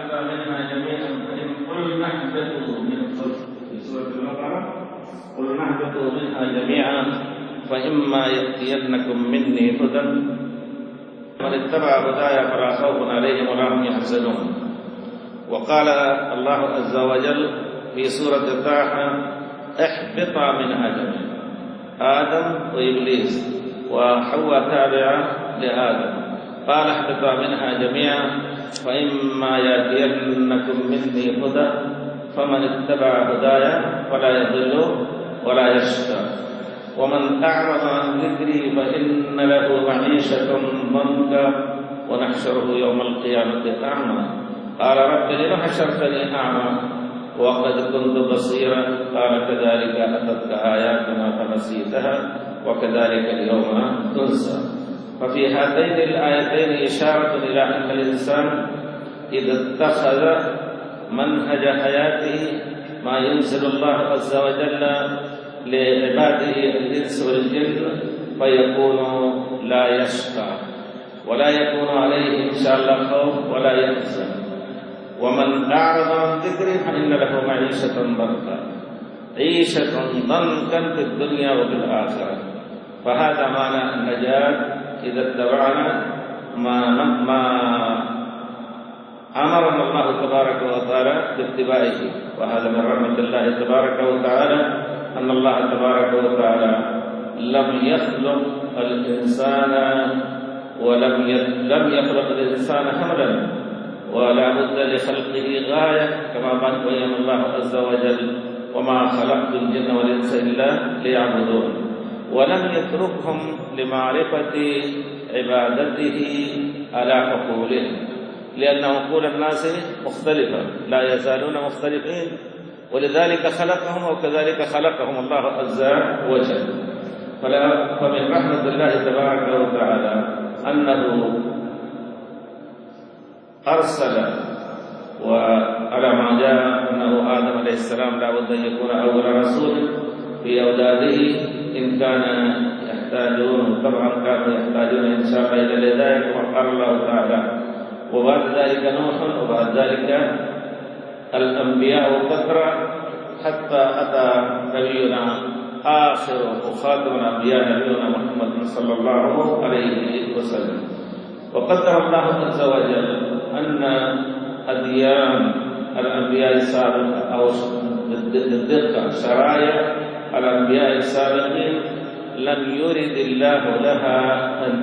اهبطا منها جميعا قل اهبطوا من في سورة البقرة قل اهبطوا منها جميعا فإما يأتينكم مني هدى من اتبع هداي فلا خوف عليهم ولا هم يحزنون. وقال الله عز وجل في سورة طه اهبطا منها جميعا، آدم وإبليس وحواء تابعة لآدم، قال اهبطا منها جميعا فإما يأتينكم مني هدى فمن اتبع هداي فلا يضل ولا يشقى ومن أعرض عن ذكري فإن له معيشة ضنكا ونحشره يوم القيامة أعمى قال رب لم حشرتني أعمى وقد كنت بصيرا قال كذلك أتتك آياتنا فنسيتها وكذلك اليوم تنسى. ففي هاتين الآيتين إشارة إلى أن الإنسان إذا اتخذ منهج حياته ما ينزل الله عز وجل لعباده الإنس والجن فيكون لا يشقى ولا يكون عليه إن شاء الله خوف ولا يحزن. ومن أعرض عن ذكري فإن له معيشة ضنكا، عيشة ضنكا في الدنيا وفي الآخرة. فهذا معنى النجاة إذا اتبعنا ما أمرنا الله تبارك وتعالى باتباعه. وهذا من رحمة الله تبارك وتعالى أن الله تبارك وتعالى لم يخلق الإنسان ولم يخلق الإنسان هملا، ولا بد لخلقه غاية كما بين الله عز وجل وما خلقت الجن والإنس إلا ليعبدون، ولم يتركهم لمعرفة عبادته على عقولهم، لأن عقول الناس مختلفة لا يزالون مختلفين، ولذلك خلقهم وكذلك خلقهم الله عز وجل. فمن رحمة الله تبارك وتعالى أنه أرسل، وعلى ما جاء أنه آدم عليه السلام لا بد أن يكون أول رسول في أولاده إن كان يحتاجون، طبعا كانوا يحتاجون إن شاء الله إلى الهداية كما قال الله تعالى. وبعد ذلك نوح، وبعد ذلك الأنبياء كثرة حتى أتى نبينا آخر وخاتم الأنبياء نبينا محمد صلى الله عليه وسلم. وقدر الله عز وجل أن أديان الأنبياء السابقة أو بالدقة شرائع الأنبياء السابقين لم يرد الله لها أن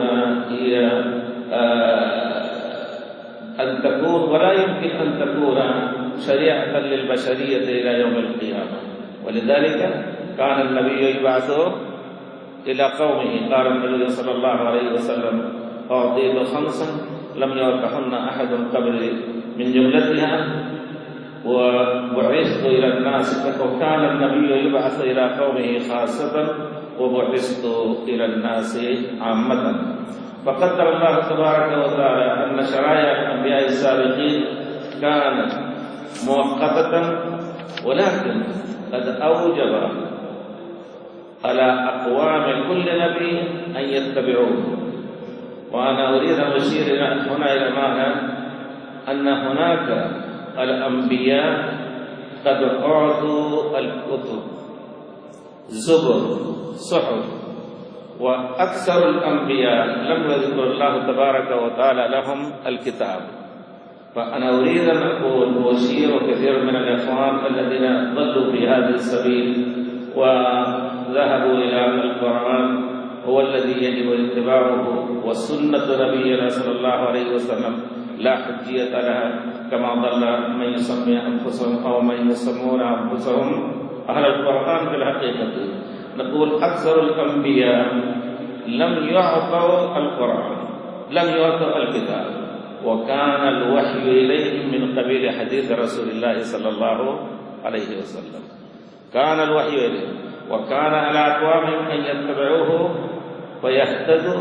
تكون ولا يمكن أن تكون شريعة للبشرية إلى يوم القيامة. ولذلك كان النبي يبعث إلى قومه. قال النبي صلى الله عليه وسلم أعطيت خمسا لم يعطهن أحد قبلي من جملتها وبعثت إلى الناس. وكان النبي يبعث إلى قومه خاصة وبعثت إلى الناس عامة. فقدر الله تبارك وتعالى أن شرائع الأنبياء السابقين كانت مؤقتة، ولكن قد أوجب على أقوام كل نبي أن يتبعوه. وأنا أريد أن أشير هنا إلى معنى أن هناك الأنبياء قد أعطوا الكتب زبر صحف، وأكثر الأنبياء لم يذكر الله تبارك وتعالى لهم الكتاب. فأنا أريد أن أقول وأشير كثير من الإخوان الذين ضلوا في هذا السبيل وذهبوا إلى أن القرآن هو الذي يجب اتباعه وسنة نبينا صلى الله عليه وسلم لا حجية لها، كما ضل من يسمي أنفسهم أو من يسمون أنفسهم أهل القرآن. في الحقيقة نقول أكثر الأنبياء لم يعطوا القرآن، لم يعطوا الكتاب، وكان الوحي إليهم من قبيل حديث رسول الله صلى الله عليه وسلم. كان الوحي إليهم، وكان على أقوامهم أن يتبعوه فيهتدوا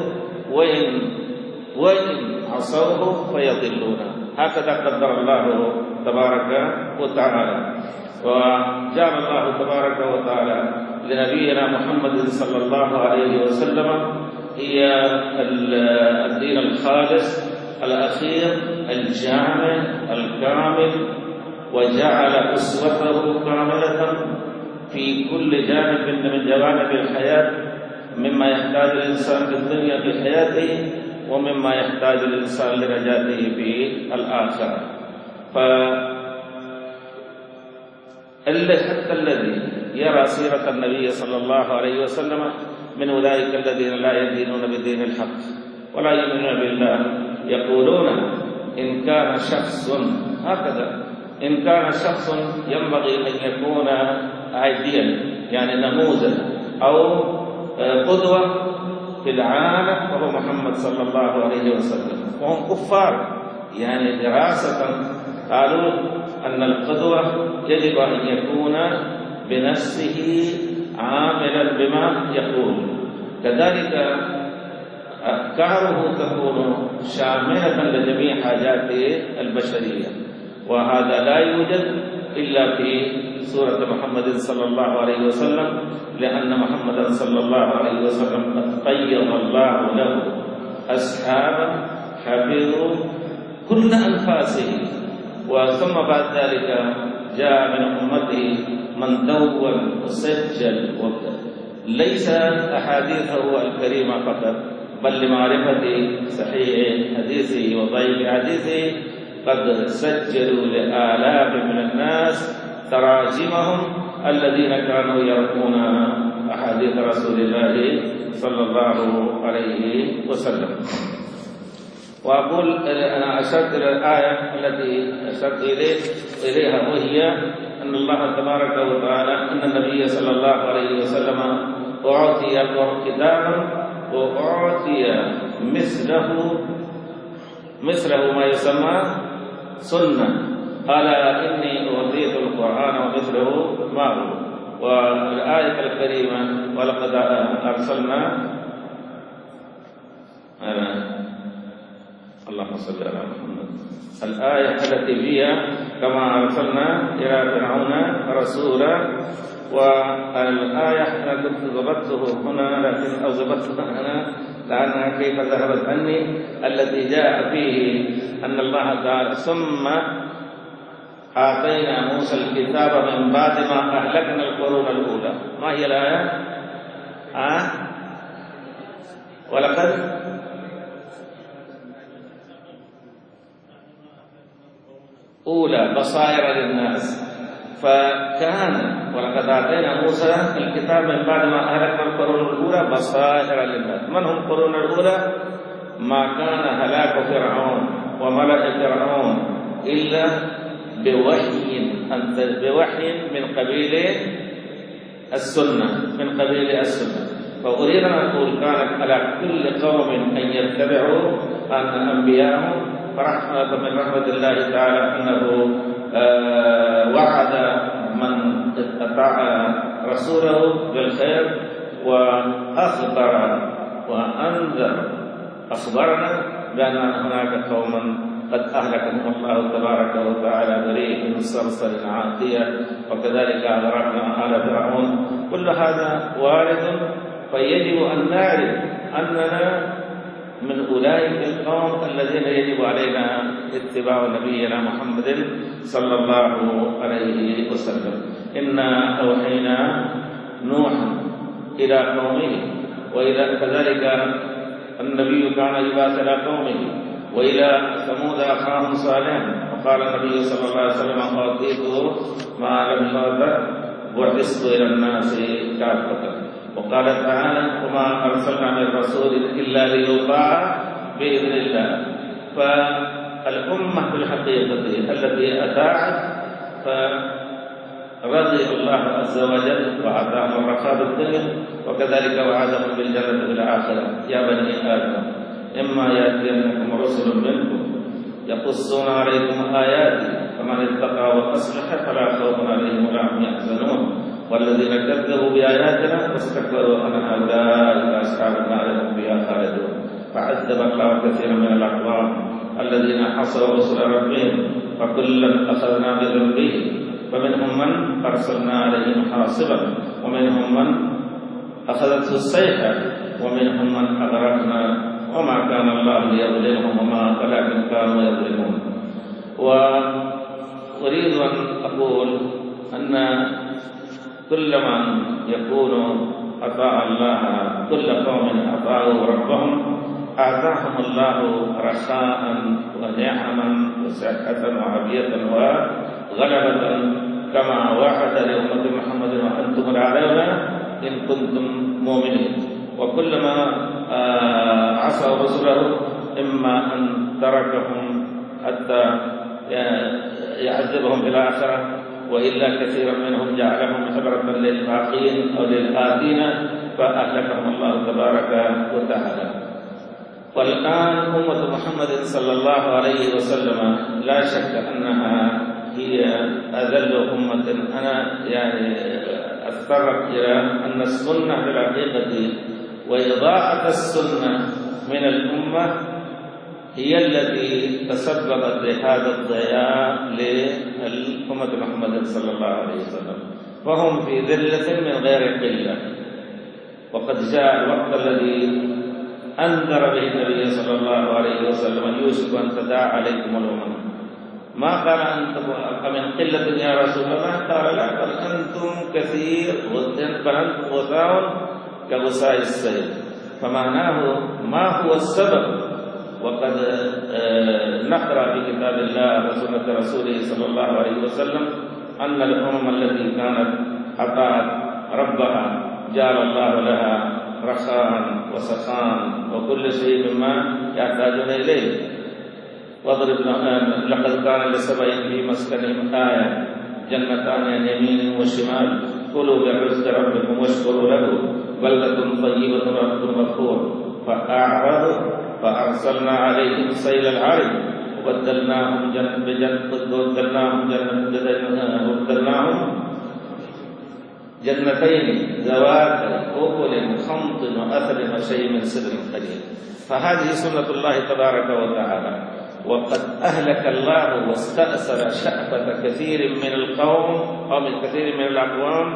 وإن عصوه فيضلون. هكذا قدر الله تبارك وتعالى. وجعل الله تبارك وتعالى لنبينا محمد صلى الله عليه وسلم هي الدين الخالص الأخير الجامع الكامل، وجعل أسوته كاملة في كل جانب من جوانب الحياة، مما يحتاج الإنسان في الدنيا في حياته ومما يحتاج الإنسان لنجاته في الآخرة. حتى الذي يرى سيرة النبي صلى الله عليه وسلم من أولئك الذين لا يدينون بدين الحق ولا يؤمنون بالله يقولون إن كان شخص هكذا، إن كان شخص ينبغي أن يكون عاديا يعني نموذج أو قدوة في العالم وهو محمد صلى الله عليه وسلم، وهم كفار يعني دراسة قالوا أن القدوة يجب أن يكون بنفسه عاملا بما يقول، كذلك أفكاره تكون شاملة لجميع حاجات البشرية، وهذا لا يوجد إلا في سورة محمد صلى الله عليه وسلم، لأن محمد صلى الله عليه وسلم قد قيض الله له أصحابا حفظوا كل أنفاسه، وثم بعد ذلك جاء من أمته من دون وسجل ليس أحاديثه الكريمة فقط، بل لمعرفة صحيح حديثه وضعيف حديثه قد سجلوا لآلاف من الناس تراجمهم الذين كانوا يرقون أحاديث رسول الله صلى الله عليه وسلم. وأقول أنا أشرت إلى الآية التي أشرت إليها، وهي أن الله تبارك وتعالى أن النبي صلى الله عليه وسلم أعطي كتابا وأعطي مثله ما يسمى سنة، قال إني أعطيت القرآن ومثله معه. والآية الكريمة ولقد أرسلنا اللهم صل على محمد، الآية التي فيها كما أرسلنا إلى فرعون رسولا، والآية أنا كنت ضبطته هنا لكن أو ضبطتها هنا لأنها كيف ذهبت عني، التي جاء فيه أن الله تعالى ثم آتينا موسى الكتاب من بعد ما أهلكنا القرون الأولى. ما هي الآية؟ ولقد أولى بصائر للناس، فكان ولقد آتينا موسى الكتاب من بعد ما أهلكنا القرون الأولى بصائر للناس. من هم القرون الأولى؟ ما كان هلاك فرعون وملأ فرعون إلا بوحي من قبيل السنة، فأريد أن أقول كانت على كل قوم أن يتبعوا أن أنبياءهم، فرحمة من رحمة الله تعالى أنه وعد من اتبع رسوله بالخير وأخبر وأنذر، أخبرنا بأن هناك قوما قد أهلكهم الله تبارك وتعالى بريح صرصر عاتية، وكذلك أغرقنا آل فرعون. كل هذا وارد، فيجب أن نعرف أننا من أولئك القوم الذين يجب علينا اتباع نبينا محمد صلى الله عليه وسلم. إنا أوحينا نوحا إلى قومه، وإلى كذلك النبي كان يبعث إلى قومه، وإلى ثمود أخاهم صالحا، وقال النبي صلى الله عليه وسلم أعطيت ما لم يعط بعثت إلى الناس كافة. وقال تعالى وما أرسلنا من رسول إلا ليطاع بإذن الله. فالأمة بالحقيقة التي أطاعت فرضي الله عز وجل وأعطاهم الرخاء بالدنيا، وكذلك وعدهم بالجنة في الآخرة. يا بني آدم إما يأتينكم رسل منكم يقصون عليكم آياتي فمن اتقى وأصلح فلا خوف عليهم ولا هم يحزنون، والذين كذبوا بآياتنا واستكبروا عنها أولئك أصحاب النار هم فيها خالدون. فعذب الله كثيرا من الأقوام الذين حصروا رسل ربهم فكلا أخذنا بذنبه، فمنهم من أرسلنا عليهم حاصبا، ومنهم من أخذته الصيحة، ومنهم من أغرقنا، وما كان الله ليظلمهم ولكن كانوا يظلمون. وأريد أن أقول أن كل من يكون أطاع الله، كل قوم أطاعوا ربهم آتاهم الله رخاء ونعما وصحة وعافية وغلبة كما وعد لأمة محمد وأنتم الأعلون إن كنتم مؤمنين. وكلما عصوا رسله إما أن تركهم حتى يعذبهم في الآخرة، وإلا كثيرا منهم جعلهم عبرة للباقين أو للآتين فأهلكهم الله تبارك وتعالى. والآن أمة محمد صلى الله عليه وسلم لا شك أنها هي أذل أمة. أنا أتطرق إلى أن السنة في الحقيقة وإضاعة السنة من الأمة هي التي تسببت بهذا الضياع لأمة محمد صلى الله عليه وسلم، فهم في ذلة من غير قلة. وقد جاء الوقت الذي أنذر به النبي صلى الله عليه وسلم يوشك أن تداعى عليكم الأمم. ما قال أنتم من قلة يا رسول الله، قال لا، بل أنتم كثير، بل أنتم غثاء كغثاء السيل. فمعناه ما هو السبب؟ وقد نقرأ في كتاب الله وسنة رسوله صلى الله عليه وسلم أن الأمم التي كانت أطاعت ربها جعل الله لها رخاء وسخاء وكل شيء مما يحتاجون إليه. لقد كان لسبع في مسكنهم آية جنتان عن يمين وشمال كلوا من رزق ربكم واشكروا له بلدة طيبة ورب غفور. فأعرضوا فأرسلنا عليهم سيل العرم وبدلناهم جنتين ذوات أكل خمط وأثل وشيء من سدر قليل. فهذه سنة الله تبارك وتعالى. وقد أهلك الله واستأثر شأفة كثير من القوم أو من كثير من الأقوام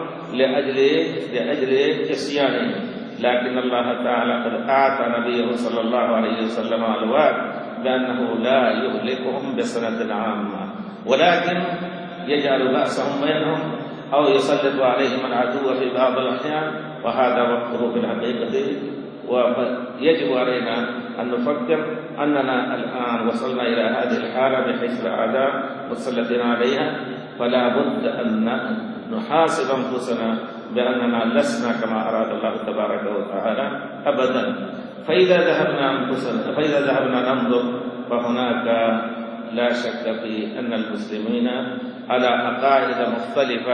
لأجل عصيانهم، لكن الله تعالى قد أعطى نبيه صلى الله عليه وسلم الوعد بأنه لا يهلكهم بسنة عامة، ولكن يجعل بأسهم بينهم أو يسلط عليهم العدو في بعض الأحيان، وهذا وقته في الحقيقة. ويجب علينا أن نفكر أننا الآن وصلنا إلى هذه الحالة بحيث الأعداء متسلطين عليها، فلا بد أن نحاسب أنفسنا بأننا لسنا كما أراد الله تبارك وتعالى أبدا. فإذا ذهبنا ننظر فهناك لا شك في أن المسلمين على عقائد مختلفة،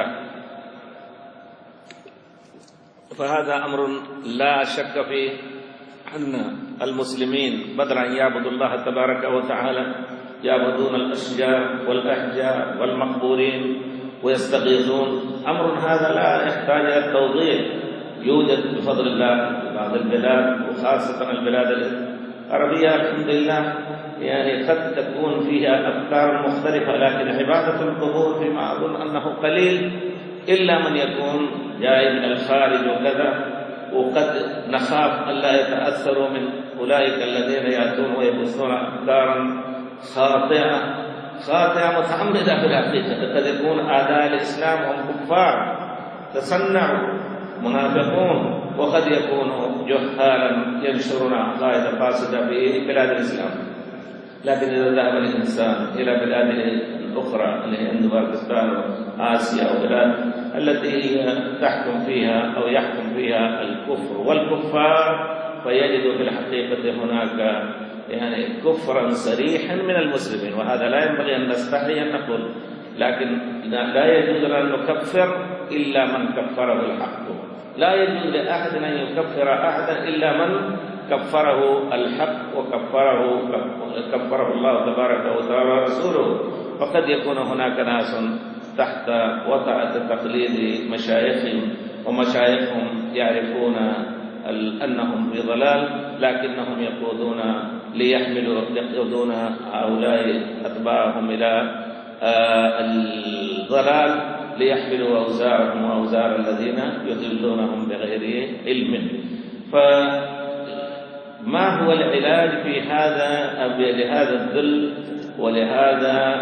فهذا أمر لا شك فيه أن المسلمين بدل أن يعبدوا الله تبارك وتعالى يعبدون الأشجار والأحجار والمقبورين ويستغيثون. أمر هذا لا يحتاج إلى التوضيح، يوجد بفضل الله في بعض البلاد وخاصة البلاد العربية الحمد لله قد تكون فيها أفكار مختلفة، لكن عبادة القبور فيما أظن أنه قليل إلا من يكون جاي من الخارج وكذا، وقد نخاف ألا يتأثروا من أولئك الذين يأتون ويبثون أفكارا خاطئة متعمدة في الحقيقة. قد يكون أعداء الإسلام هم كفار تصنعوا منافقون، وقد يكونوا جهالا ينشرون عقائد فاسدة في بلاد الإسلام. لكن إذا ذهب الإنسان إلى بلاد أخرى اللي هي باكستان وآسيا وبلاد التي تحكم فيها أو يحكم فيها الكفر والكفار، فيجد في الحقيقة هناك كفرا صريحا من المسلمين، وهذا لا ينبغي أن نستحي أن نقول، لكن لا يجوز أن نكفر إلا من كفره الحق. لا يجوز لأحد أن يكفر أحدا إلا من كفره الحق وكفره الله تبارك وتعالى ورسوله. فقد يكون هناك ناس تحت وطأة تقليد مشايخهم، ومشايخهم يعرفون أنهم في ضلال، لكنهم يقودون هؤلاء أتباعهم إلى الضلال ليحملوا أوزارهم وأوزار الذين يضلونهم بغير علم. ما هو العلاج في لهذا الذل ولهذا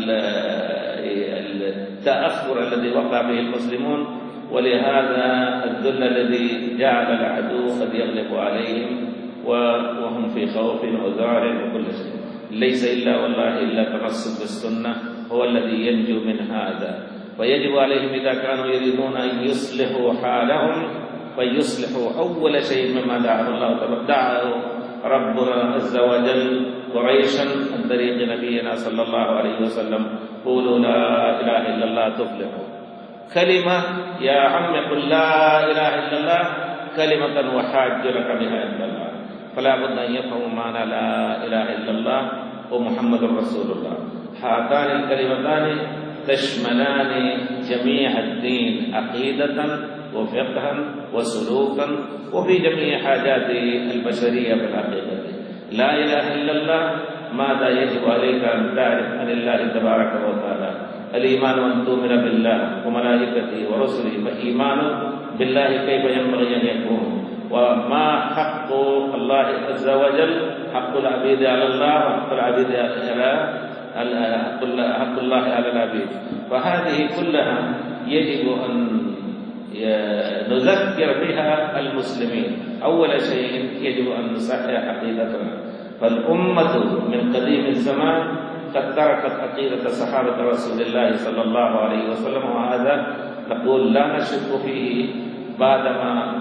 التأخر الذي وقع فيه المسلمون، ولهذا الذل الذي جعل العدو قد يغلب عليهم وهم في خوف وذعر وكل شيء؟ ليس إلا والله إلا تمسك بالسنة هو الذي ينجو من هذا. فيجب عليهم إذا كانوا يريدون أن يصلحوا حالهم فيصلحوا أول شيء مما دعاه ربنا عز وجل قريشا عن طريق نبينا صلى الله عليه وسلم: قولوا لا إله إلا الله تفلحوا. كلمة يا عم قل لا إله إلا الله كلمة وحاج لك بها عند الله. فلا بد أن يفهموا معنى لا إله إلا الله ومحمد رسول الله. هاتان الكلمتان تشملان جميع الدين عقيدة وفقها وسلوكا وفي جميع حاجات البشرية في الحقيقة. لا إله إلا الله ماذا يجب عليك أن تعرف عن الله تبارك وتعالى؟ الإيمان أن تؤمن بالله وملائكته ورسله. فإيمان بالله كيف ينبغي أن يكون، وما حق الله عز وجل، حق العبيد على الله وحق العبيد حق الله على العبيد. فهذه كلها يجب أن نذكر بها المسلمين. أول شيء يجب أن نصحح عقيدتنا. فالأمة من قديم الزمان قد تركت عقيدة صحابة رسول الله صلى الله عليه وسلم، وهذا نقول لا نشك فيه بعدما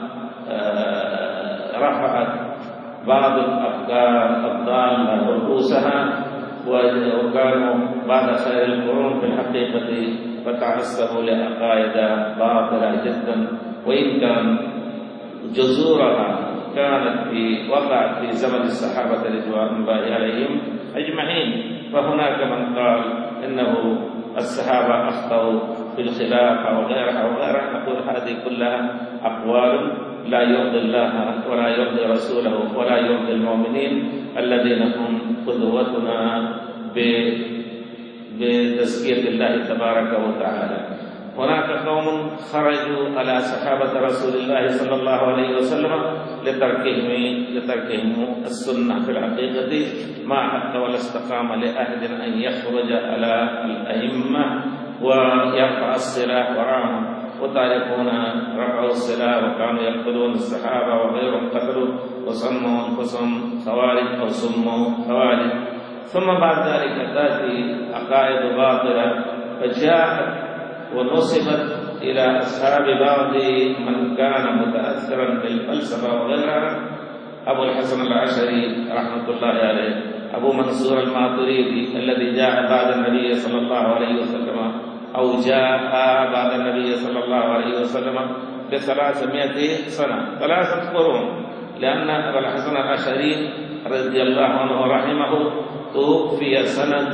رفعت بعض الأفكار الضالة رؤوسها، وكانوا بعد خير القرون في الحقيقة فتعصبوا لعقائد باطلة جدا، وإن كان جذورها كانت وقعت في زمن الصحابة رضوان الله عليهم أجمعين. فهناك من قال إنه الصحابة أخطأوا في الخلافة وغيرها. نقول هذه كلها أقوال لا يرضي الله ولا يرضي رسوله ولا يرضي المؤمنين الذين هم قدوتنا بتزكية الله تبارك وتعالى. هناك قوم خرجوا على صحابة رسول الله صلى الله عليه وسلم لتركهم السنة في الحقيقة، ما حتى ولا استقام لأحد أن يخرج على الأئمة ويرفع السلاح وراهم. وتعرفون رفعوا السلاح وكانوا يقتلون الصحابة وغيرهم قتلوا وسموا أنفسهم خوارج أو سموا خوارج. ثم بعد ذلك تأتي عقائد باطلة فجاءت ونصبت إلى أصحاب بعض من كان متأثرا بالفلسفة وغيرها: أبو الحسن العشري رحمة الله عليه، أبو منصور الماتريدي الذي جاء بعد النبي صلى الله عليه وسلم، أو جاء بعد النبي صلى الله عليه وسلم ب300 سنة، 3 قرون، لأن أبو الحسن العشري رضي الله عنه ورحمه توفي سنة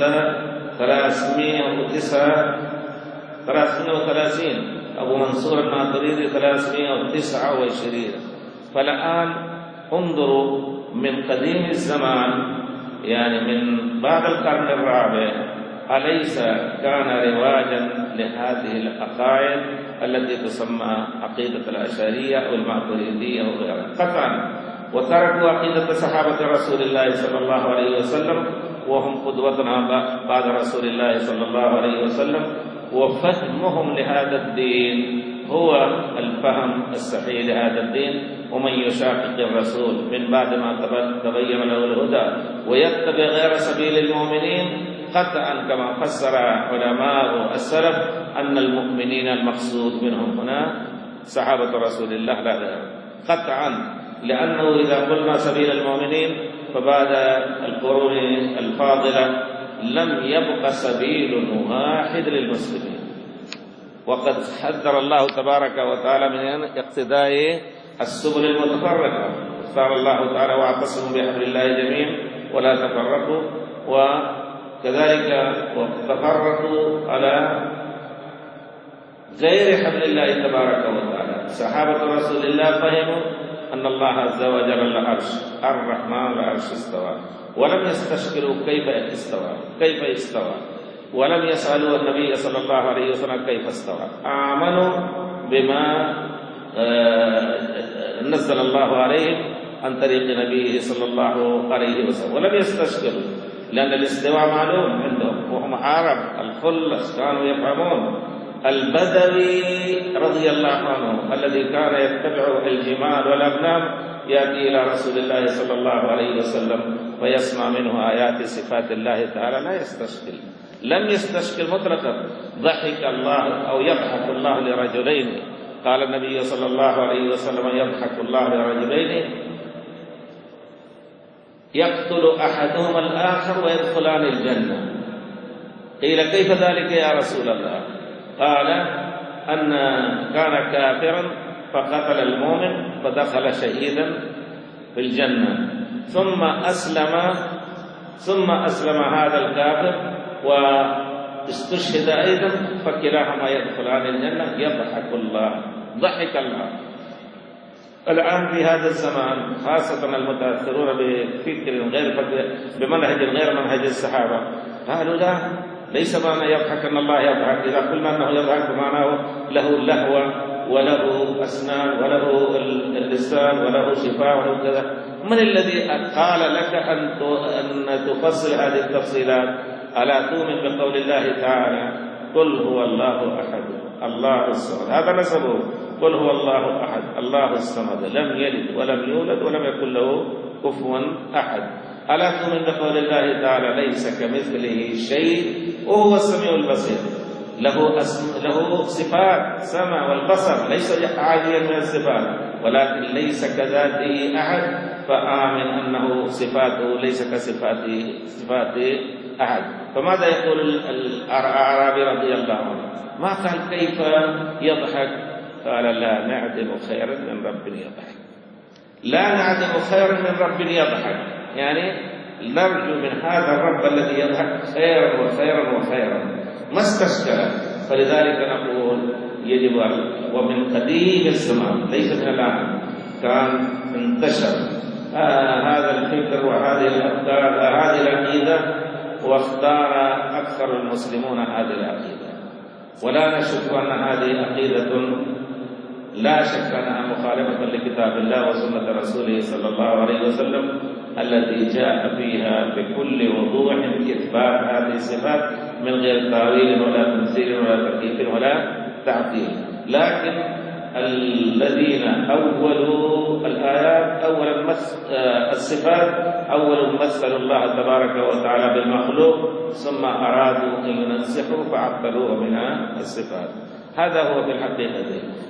330. أبو منصور الماتريدي 329. فالآن انظروا من قديم الزمان، يعني من بعد القرن الرابع، أليس كان رواجا لهذه العقائد التي تسمى عقيدة الأشعرية أو الماتريدية وغيرها؟ قطعا. وتركوا عقيدة صحابة رسول الله صلى الله عليه وسلم وهم قدوتنا بعد رسول الله صلى الله عليه وسلم، وفهمهم لهذا الدين هو الفهم الصحيح لهذا الدين. ومن يشاقق الرسول من بعد ما تبين له الهدى ويتبع غير سبيل المؤمنين، قطعا كما فسر علماء السلف أن المؤمنين المقصود منهم هنا صحابة رسول الله لا غير، قطعا. لأنه إذا قلنا سبيل المؤمنين فبعد القرون الفاضلة لم يبق سبيل واحد للمسلمين، وقد حذر الله تبارك وتعالى من اقتداء السبل المتفرقة. قال الله تعالى: واعتصموا بحبل الله جميعا ولا تفرقوا. وكذلك تفرقوا على غير حبل الله تبارك وتعالى. صحابة رسول الله فهموا أن الله عز وجل العرش الرحمن العرش استوى، ولم يستشكلوا كيف استوى، ولم يسألوا النبي صلى الله عليه وسلم كيف استوى. آمنوا بما نزل الله عليهم عن طريق نبيه صلى الله عليه وسلم، ولم يستشكلوا لأن الاستواء معلوم عندهم، وهم عرب الخلص كانوا يفهمون. البدوي رضي الله عنه الذي كان يتبع الجمال والأغنام يأتي إلى رسول الله صلى الله عليه وسلم ويسمع منه آيات صفات الله تعالى لا يستشكل، لم يستشكل مطلقا. ضحك الله أو يضحك الله لرجلين، قال النبي صلى الله عليه وسلم يضحك الله لرجلين يقتل أحدهما الآخر ويدخلان الجنة. قيل كيف ذلك يا رسول الله؟ قال أن كان كافرا فقتل المؤمن فدخل شهيدا في الجنة، ثم أسلم هذا الكافر واستشهد أيضا، فكلاهما يدخلان الجنة. يضحك الله، ضحك الله. الآن في هذا الزمان خاصة المتأثرون بفكر بمنهج غير منهج الصحابة قالوا لا، ليس معنى يضحك أن الله يضحك. إذا قلنا أنه يضحك معناه له اللهو وله أسنان وله اللسان وله شفاء وله كذا. من الذي قال لك أن تفصل هذه التفصيلات؟ ألا تؤمن بقول الله تعالى قل هو الله أحد الله الصمد، هذا نسبه، قل هو الله أحد الله الصمد لم يلد ولم يولد ولم يكن له كفوا أحد. ألا تؤمن بقول الله تعالى ليس كمثله شيء وهو السميع البصير، له صفات سمع والبصر، ليس عاديا من الصفات، ولكن ليس كذاته أحد، فآمن أنه صفاته ليس كصفات أحد. فماذا يقول الأعرابي رضي الله عنه؟ ما قال كيف يضحك، قال لا نعدم خيرا من رب يضحك، لا نعدم خيرا من رب يضحك، يعني نرجو من هذا الرب الذي يضحك خيرا وخيرا وخيرا، ما استشكل. فلذلك نقول يجب، ومن قديم الزمان ليس من الآن، كان انتشر هذا الفكر وهذه الأفكار هذه العقيدة، واختار أكثر المسلمون هذه العقيدة. ولا نشك أن هذه عقيدة لا شك أنها مخالفة لكتاب الله وسنة رسوله صلى الله عليه وسلم التي جاء فيها بكل وضوح إثبات هذه الصفات من غير تأويل ولا تمثيل ولا تكييف ولا تعطيل. لكن الذين أولوا الآيات أولا الصفات أولا مثلوا الله تبارك وتعالى بالمخلوق، ثم أرادوا أن ينزحوا فعطلوه من الصفات. هذا هو في الحقيقة.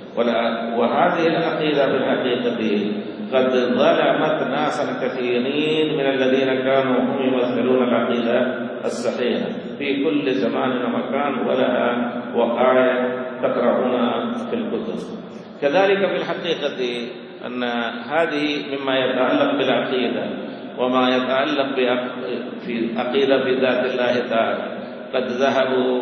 وهذه العقيدة في الحقيقة قد ظلمت ناسا كثيرين من الذين كانوا هم يمثلون العقيدة الصحيحة في كل زمان ومكان، ولها وقائع تقرؤون في الكتب. كذلك في الحقيقة أن هذه مما يتعلق بالعقيدة وما يتعلق في عقيدة بذات الله تعالى. قد ذهبوا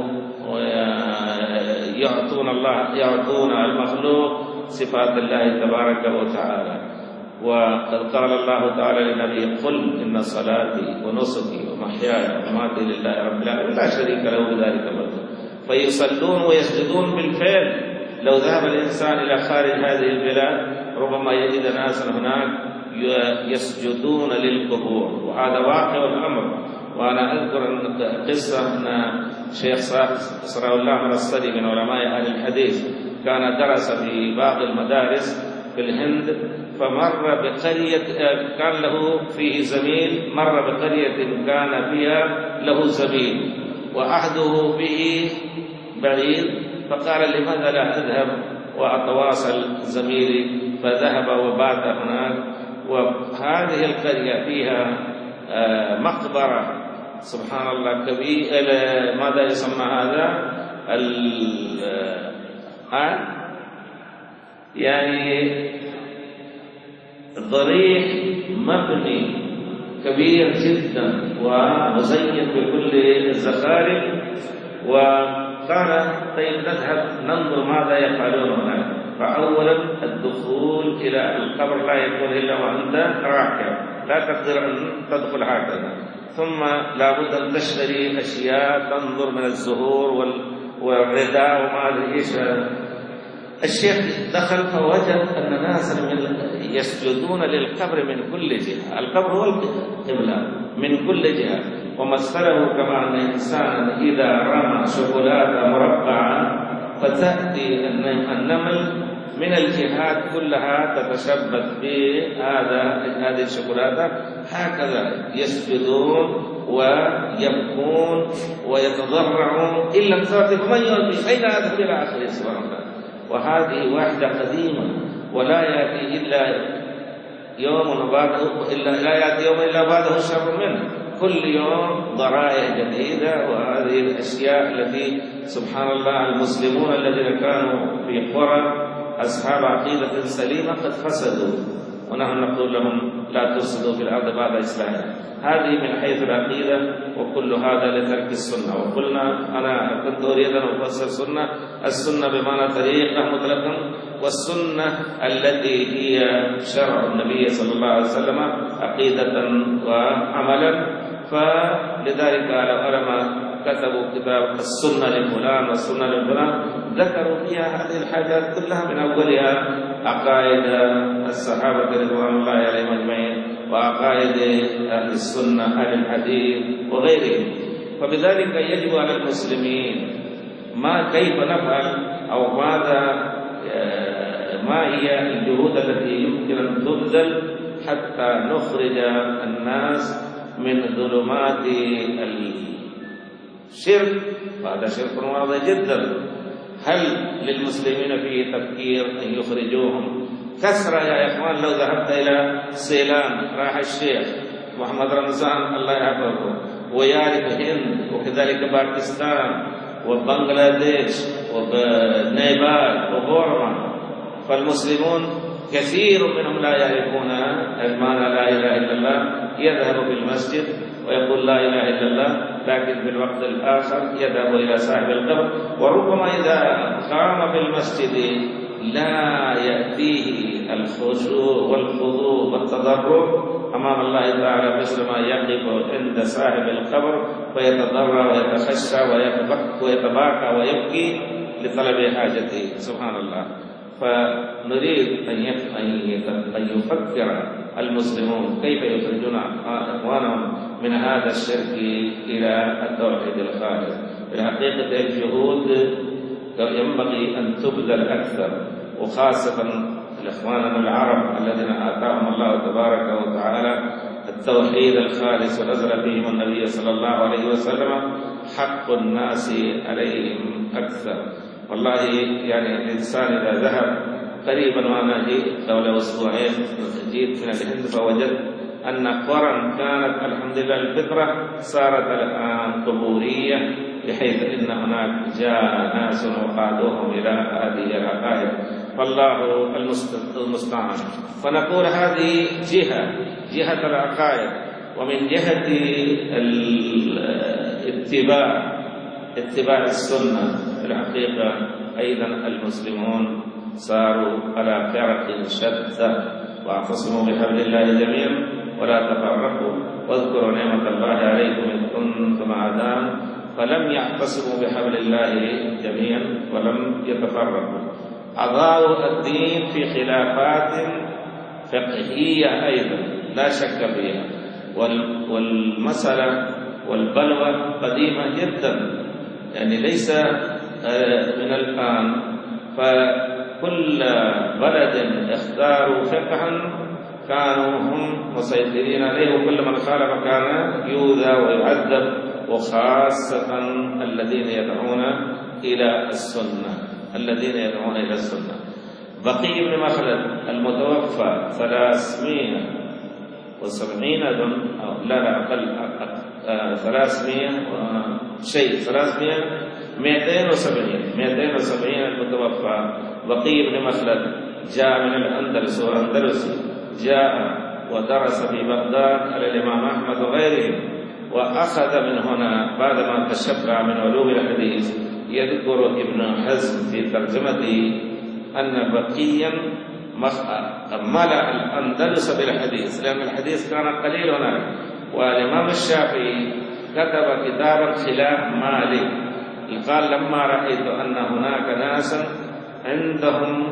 يعطون المخلوق صفات الله تبارك وتعالى. وقد قال الله تعالى للنبي قل إن صلاتي ونسكي ومحياي ومماتي لله رب العالمين لا شريك له بذلك مثل. فيصلون ويسجدون بالفعل. لو ذهب الإنسان إلى خارج هذه البلاد ربما يجد ناسا هناك يسجدون للقبور، وهذا واقع الأمر. وأنا أذكر قصة أن شيخ صراء الله الصدي من علماء أهل الحديث كان درس في بعض المدارس في الهند، فمر بقرية كان له فيه زميل، مر بقرية كان فيها له زميل وعهده به بعيد، فقال لماذا لا أذهب وأتواصل زميلي؟ فذهب وبات هناك. وهذه القرية فيها مقبرة سبحان الله كبير، ماذا يسمى هذا يعني ضريح مبني كبير جدا ومزين بكل الزخارف. وقال طيب نذهب ننظر ماذا يفعلون هناك. فأولا الدخول إلى القبر لا يكون إلا وأنت راكع، لا تقدر أن تدخل هكذا. ثم لابد أن تشتري أشياء، تنظر من الزهور والرداء وما أدري إيش الشيخ دخل فوجد أن ناسا يسجدون للقبر من كل جهة. القبر هو القبلة من كل جهة، ومثله كما أن إنسانا إذا رمى شوكولاتة مربعة فتأتي النمل من الجهات كلها تتشبث بهذه الشوكولاتة، هكذا يسجدون ويبكون ويتضرعون إلا انصرف فمن يلبي أين أذهب إلى آخر سبحان الله. وهذه واحدة قديمة، ولا يأتي إلا يوم بعده إلا بعده شر منه. كل يوم ضرائع جديدة، وهذه الأشياء التي سبحان الله المسلمون الذين كانوا في قرى أصحاب عقيدة سليمة قد فسدوا، ونحن نقول لهم لا تفسدوا في الأرض بعد إصلاحها. هذه من حيث العقيدة، وكل هذا لترك السنة. وقلنا أنا كنت أريد أن أفسر السنة بمعنى طريقة مطلقا، والسنة التي هي شرع النبي صلى الله عليه وسلم عقيدة وعملا. فلذلك العلماء كتبوا كتاب السنة لفلان والسنة لفلان، ذكروا فيها هذه الحاجات كلها، من أولها عقائد الصحابة رضوان الله عليهم أجمعين، وعقائد أهل السنة أهل الحديث وغيرهم. فبذلك يجب على المسلمين كيف نفعل أو ما هي الجهود التي يمكن أن تبذل حتى نخرج الناس من ظلمات الشرك. وهذا شرك واضح جدا. هل للمسلمين فيه تفكير أن يخرجوهم؟ كثرة يا إخوان، لو ذهبت إلى سيلان راح الشيخ محمد رمضان الله يحفظه، ويعرف هند، وكذلك باكستان وبنغلاديش ونيبال وبورما. فالمسلمون كثير منهم لا يعرفون معنى لا إله إلا الله، يذهب في المسجد ويقول لا إله إلا الله، لكن في الوقت الآخر يذهب إلى صاحب القبر، وربما إذا قام في المسجد لا يأتيه الخشوع والخضوع والتضرع أمام الله تعالى مثل ما يقف عند صاحب القبر فيتضرع ويتخشى ويتباكى ويبكي لطلب حاجته. سبحان الله. فنريد أن يفكر المسلمون كيف يخرجون إخوانهم من هذا الشرك إلى التوحيد الخالص. في الحقيقة الجهود ينبغي أن تبذل أكثر، وخاصة الإخوان العرب الذين آتاهم الله تبارك وتعالى التوحيد الخالص ونزل فيهم النبي صلى الله عليه وسلم، حق الناس عليهم أكثر. والله يعني الإنسان إذا ذهب قريبا، وأنا جيت قبل أسبوعين جيت من الهند فوجدت أن قرى كانت الحمد لله الفطرة صارت الآن قبورية، بحيث إن هناك جاء ناس وقادوهم إلى هذه العقائد. فالله المستعان. فنقول هذه جهة العقائد. ومن جهة اتباع السنة في الحقيقة أيضا المسلمون صاروا على فرق شتى، واعتصموا بحبل الله جميعا ولا تفرقوا، واذكروا نعمة الله عليكم إذ كنتم أعداء فلم يعتصموا بحبل الله جميعا ولم يتفرقوا. أضاعوا الدين في خلافات فقهية أيضا لا شك فيها، والمسألة والبلوى قديمة جدا، يعني ليس من الآن. فكل بلد اختاروا فقها كانوا هم مسيطرين عليه، وكل من خالف كان يؤذى ويعذب، وخاصة الذين يدعون إلى السنة. بقي بن مخلد المتوفى 370 أو لا أقل 270 المتوفى. بقي بن مخلد جاء من الأندلس والأندلسي، جاء ودرس في بغداد على الإمام أحمد وغيرهم، وأخذ من هنا بعدما تشبع من علوم الحديث. يذكر ابن حزم في ترجمته أن بقيا ملأ الأندلس بالحديث، لأن الحديث كان قليل هناك. والإمام الشافعي كتب كتابا خلاف مالك، قال لما رأيت أن هناك ناسا عندهم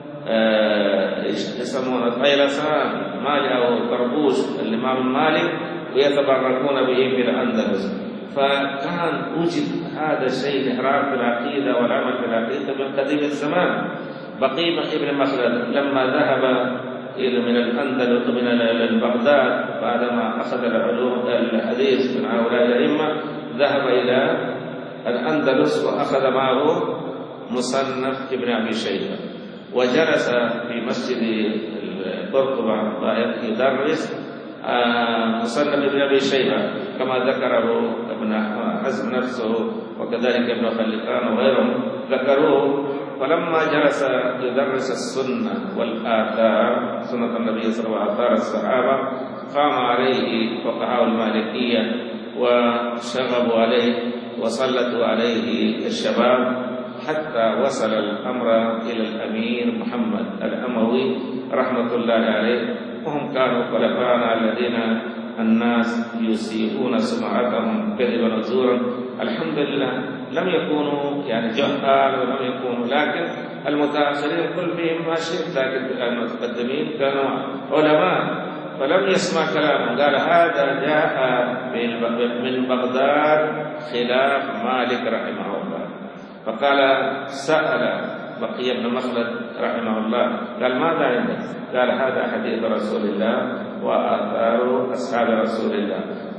يسمونه طيلسان، ما جاءوا طربوش الإمام مالك ويتبركون به في الأندلس. فكان وجد هذا الشيء الإحراف في العقيدة والعمل في العقيدة من قديم الزمان. بقي ابن مخلد لما ذهب من الأندلس من بغداد بعدما أخذ العلوم الحديث من هؤلاء الأئمة، ذهب إلى الأندلس وأخذ معه مصنف ابن أبي شيبة، وجلس في مسجد قرطبة يدرس مصنف ابن أبي شيبة كما ذكره ابن حزم نفسه وكذلك ابن خلقان وغيرهم ذكروه. فلما جلس يدرس السنة والآثار، سنة النبي صلى الله عليه وسلم وآثار الصحابة، قام عليه فقهاء المالكية وشغبوا عليه وسلطوا عليه الشباب، حتى وصل الأمر إلى الأمير محمد الأموي رحمة الله عليه. وهم كانوا خلفاء الذين الناس يسيئون سمعتهم كذبا وزورا. الحمد لله لم يكونوا جهال ولم يكونوا، لكن المتأخرين كل فيهم ما شئت، لكن المتقدمين كانوا علماء. فلم يسمع كلامه، قال هذا جاء من بغداد خلاف مالك رحمه الله. فقال سأل بقي بن مخلد رحمه الله، قال ماذا عندك؟ قال هذا حديث رسول الله وآثار أصحاب رسول الله،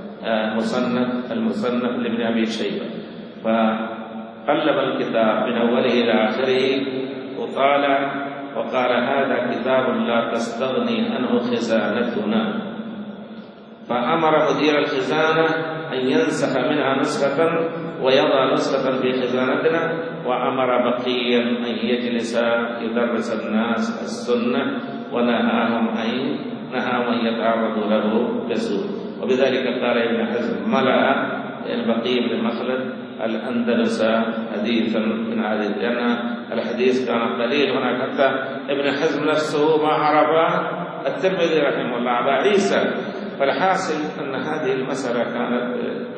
المصنف لابن أبي شيبة. فقلب الكتاب من أوله إلى آخره وطالع وقال هذا كتاب لا تستغني عنه خزانتنا. فأمر مدير الخزانة أن ينسخ منها نسخة ويضع نسخة في خزانتنا، وأمر بقيا أن يجلس يدرس الناس السنة، ونهاهم أن يتعرضوا له بسوء. وبذلك قال ابن حزم ملأ البقي بن مخلد الأندلس حديثا من هذه، لأن الحديث كان قليل هناك. حتى ابن حزم نفسه ما عرف الترمذي رحمه الله أبا عيسى. فالحاصل أن هذه المسألة كانت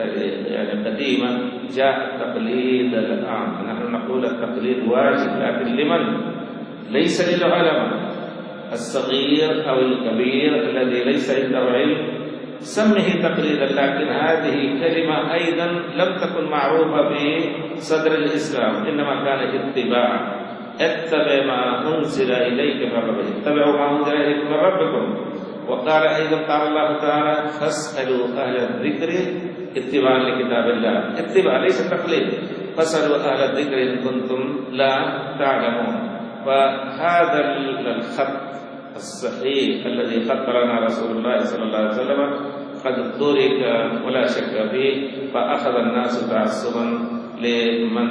قديمة، جاء التقليد الآن. نحن نقول التقليد واجب، لكن لمن؟ ليس للعلماء الصغير أو الكبير الذي ليس عنده علم سمه تقليدا، لكن هذه كلمة أيضا لم تكن معروفة في صدر الإسلام، إنما كان اتباع. اتبع ما أنزل إليك من ربك، اتبعوا ما أنزل إليكم من ربكم. وقال أيضا قال الله تعالى فاسألوا أهل الذكر اتباعا لكتاب الله، اتباع ليس تقليد. فاسألوا أهل الذكر إن كنتم لا تعلمون. فهذا الخط الصحيح الذي خط لنا رسول الله صلى الله عليه وسلم قد ترك ولا شك فيه، فأخذ الناس تعصبا لمن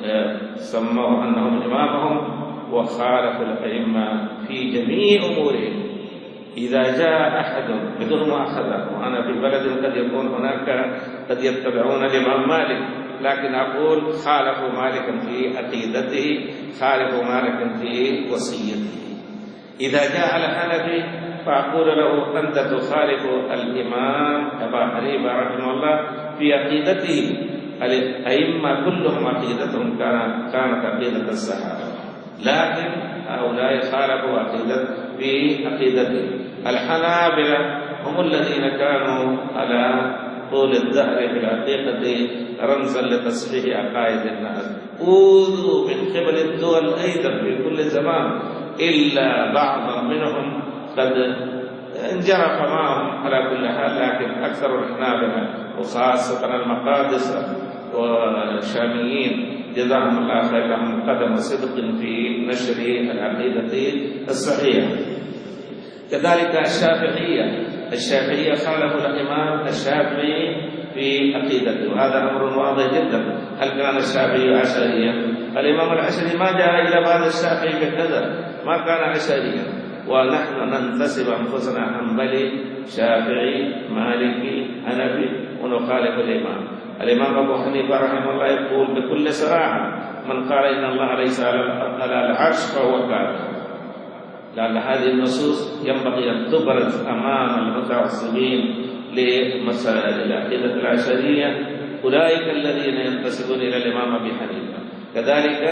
سموا أنهم إمامهم، وخالفوا الأئمة في جميع أمورهم. إذا جاء أحد بدون مؤاخذة، وأنا في بلد قد يكون هناك قد يتبعون الإمام مالك، لكن أقول خالفوا مالكا في عقيدته، خالفوا مالكا في وصيته. إذا جاء الحنفي فأقول له أنت تخالف الإمام أبا حنيفة رحمه الله في عقيدته. الأئمة كلهم عقيدتهم كانت عقيدة الصحابة، لكن هؤلاء خالفوا في عقيدته. الحنابلة هم الذين كانوا على طول الدهر في الحقيقة رمزا لتصحيح عقائد الناس، أوذوا من قبل الدول أيضا في كل زمان، إلا بعض منهم قد انجرف معهم على كل حال. لكن أكثر الحنابلة وخاصة المقادسة والشاميين جزاهم الله خير لهم قدم صدق في نشر العقيدة الصحيحة. كذلك الشافعية خالفوا الإمام الشافعي في عقيدته، وهذا أمر واضح جدا. هل كان الشافعي عشريا؟ الإمام العشري ما جاء إلى بعد الشافعي بكذا، ما كان عشريا. ونحن ننتسب أنفسنا حنبلي شافعي مالكي حنفي ونخالف الإمام أبو حنيفة رحمه الله يقول بكل صراحة من قال إن الله ليس على العرش فهو كافر. لأن هذه النصوص ينبغي أن تبرز أمام المتعصبين لمسائل العقيدة العشرية، أولئك الذين ينتسبون إلى الإمام أبي حنيفة. كذلك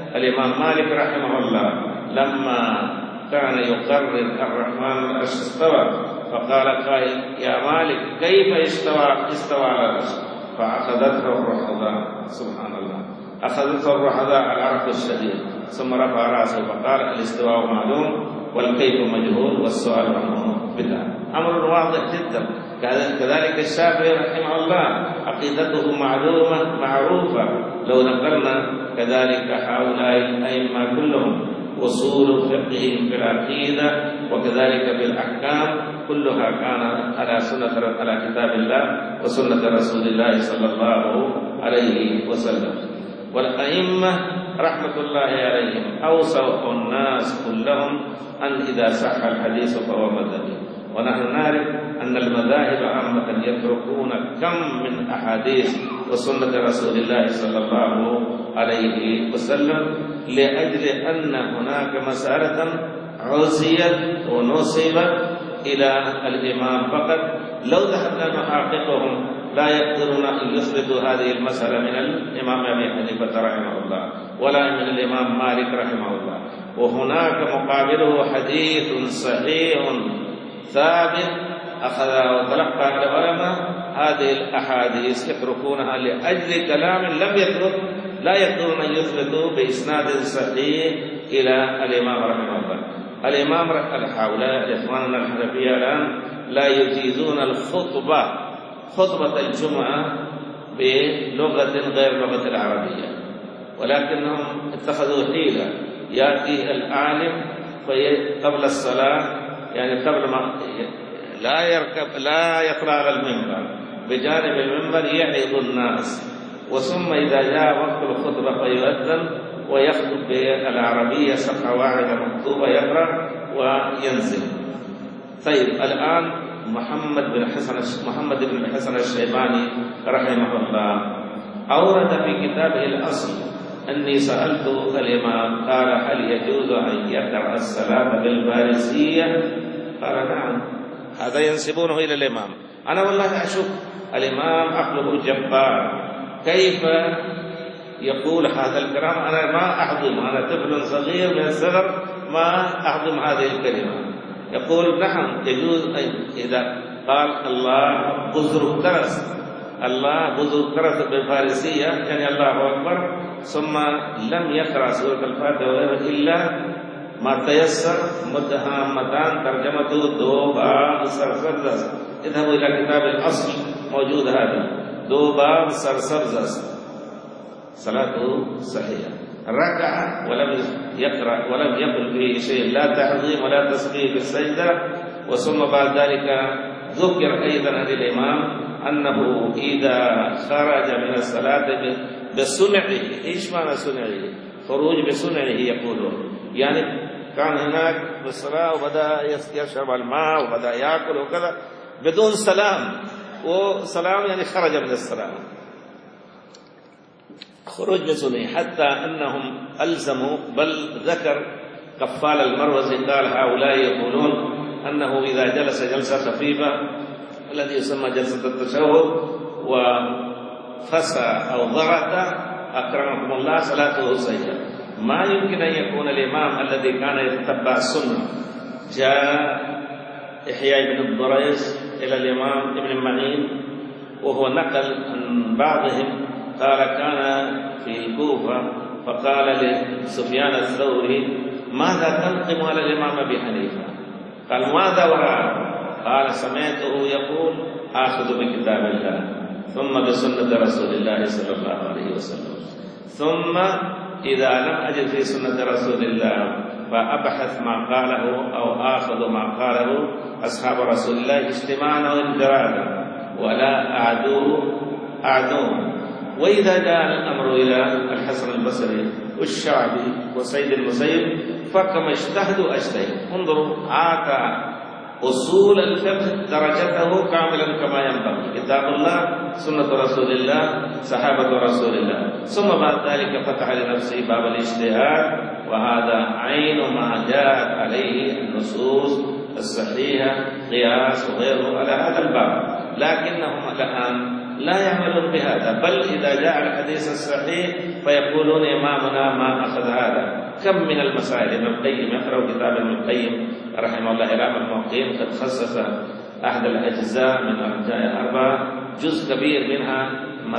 الإمام مالك رحمه الله لما كان يقرر الرحمن العرش استوى، فقال قائل: يا مالك كيف استوى على العرش؟ فأخذته الرحضاء، سبحان الله، أخذته الرحضاء على العرق الشديد، ثم رفع رأسه فقال: الاستواء معلوم والكيف مجهول والسؤال عنه بدعة. أمر واضح جدا. كذلك الشافعي رحمه الله عقيدته معلومة معروفة، لو نقلنا كذلك هؤلاء الأئمة كلهم أصول فقههم في العقيدة وكذلك في الأحكام كلها كان على كتاب الله وسنة رسول الله صلى الله عليه وسلم. والأئمة رحمة الله عليهم أوصوا الناس كلهم أن إذا صح الحديث فهو مذهبي، ونحن نعرف أن المذاهب عامة يتركون كم من أحاديث وسنة رسول الله صلى الله عليه وسلم لأجل أن هناك مسألة عزيت ونصبت إلى الإمام فقط، لو ذهبنا نحققهم لا يقدرون أن يثبتوا هذه المسألة من الإمام أبي حنيفة رحمه الله ولا من الإمام مالك رحمه الله. وهناك مقابله حديث صحيح ثابت أخذ وتلقى العلماء هذه الأحاديث يتركونها لأجل كلام لم يثبت، لا يقدرون أن يثبتوا بإسناد صحيح إلى الإمام رحمه الله. الإمام هؤلاء إخواننا الحنفية الآن لا يجيزون خطبة الجمعة بلغة غير لغة العربية، ولكنهم اتخذوا حيلة. يأتي العالم قبل الصلاة، يعني قبل ما لا يطلع على المنبر، بجانب المنبر يعظ الناس، وثم إذا جاء وقت الخطبة فيؤذن ويخطب بالعربية صفحة واحدة مكتوبة يقرأ وينزل. طيب الآن محمد بن الحسن الشيباني رحمه الله أورد في كتابه الأصل أني سألت الإمام قال: هل يجوز أن يقرأ الصلاة بالفارسية؟ قال: نعم. هذا ينسبونه إلى الإمام. أنا والله أشوف الإمام عقله جبار، كيف يقول هذا الكلام؟ أنا ما أحضم، أنا طفل صغير من الصغر ما أحضم هذه الكلمة. يقول: نعم يجوز إذا قال الله بزرگ ترس بالفارسية، يعني الله أكبر، ثم لم يقرأ سورة الفاتحة إلا ما تيسر متهامتان ترجمته 2 باب سرسرزس. اذهبوا إلى كتاب الأصل موجود هذا 2 باب سرسرزس، صلاته صحيحة. ركع ولم يقرأ ولم يقل فيه شيء، لا تحظيم ولا تسبيح في السجدة. وثم بعد ذلك ذكر أيضا عن الإمام أنه إذا خرج من الصلاة بصنعه. إيش معنى صنعه؟ خروج بصنعه يقولون، يعني كان هناك بالصلاة وبدأ يشرب الماء وبدأ يأكل وكذا بدون سلام، وسلام يعني خرج من الصلاة، خروج بصنعه، حتى أنهم ألزموا، بل ذكر كفال المروزي قال: هؤلاء يقولون أنه إذا جلس جلسة خفيفة الذي يسمى جلسة التشهد وفسى أو ضغط أكرمكم الله صلاته صحيحة. ما يمكن أن يكون الإمام الذي كان يتبع السنة. جاء إحياء بن الضريس إلى الإمام ابن معين وهو نقل عن بعضهم قال: كان في الكوفة فقال لسفيان الثوري: ماذا تنقم على الإمام أبي حنيفة؟ قال: ماذا وراءه؟ قال: سمعته يقول: آخذ بكتاب الله ثم بسنة رسول الله صلى الله عليه وسلم، ثم إذا لم أجد في سنة رسول الله فأبحث ما قاله أو آخذ ما قاله أصحاب رسول الله اجتماعا وانفرادا ولا أعدوه. وإذا جاء الأمر إلى الحسن البصري والشعبي وسيد المسيب فكما اجتهدوا أجتهد. انظروا، عاطى أصول الفقه درجته كاملا كما ينبغي، كتاب الله، سنة رسول الله، صحابة رسول الله، ثم بعد ذلك فتح لنفسه باب الاجتهاد، وهذا عين ما جاءت عليه النصوص الصحيحة قياس وغيره على هذا الباب، لكنهم الآن لا يعملون بهذا، بل إذا جاء الحديث الصحيح فيقولون إمامنا ما أخذ هذا. كم من المسائل ابن القيم، يقرأ كتاب ابن القيم رحمه الله إعلام الموقعين، قد خصص أحد الأجزاء من أرجاء 4 جزء كبير منها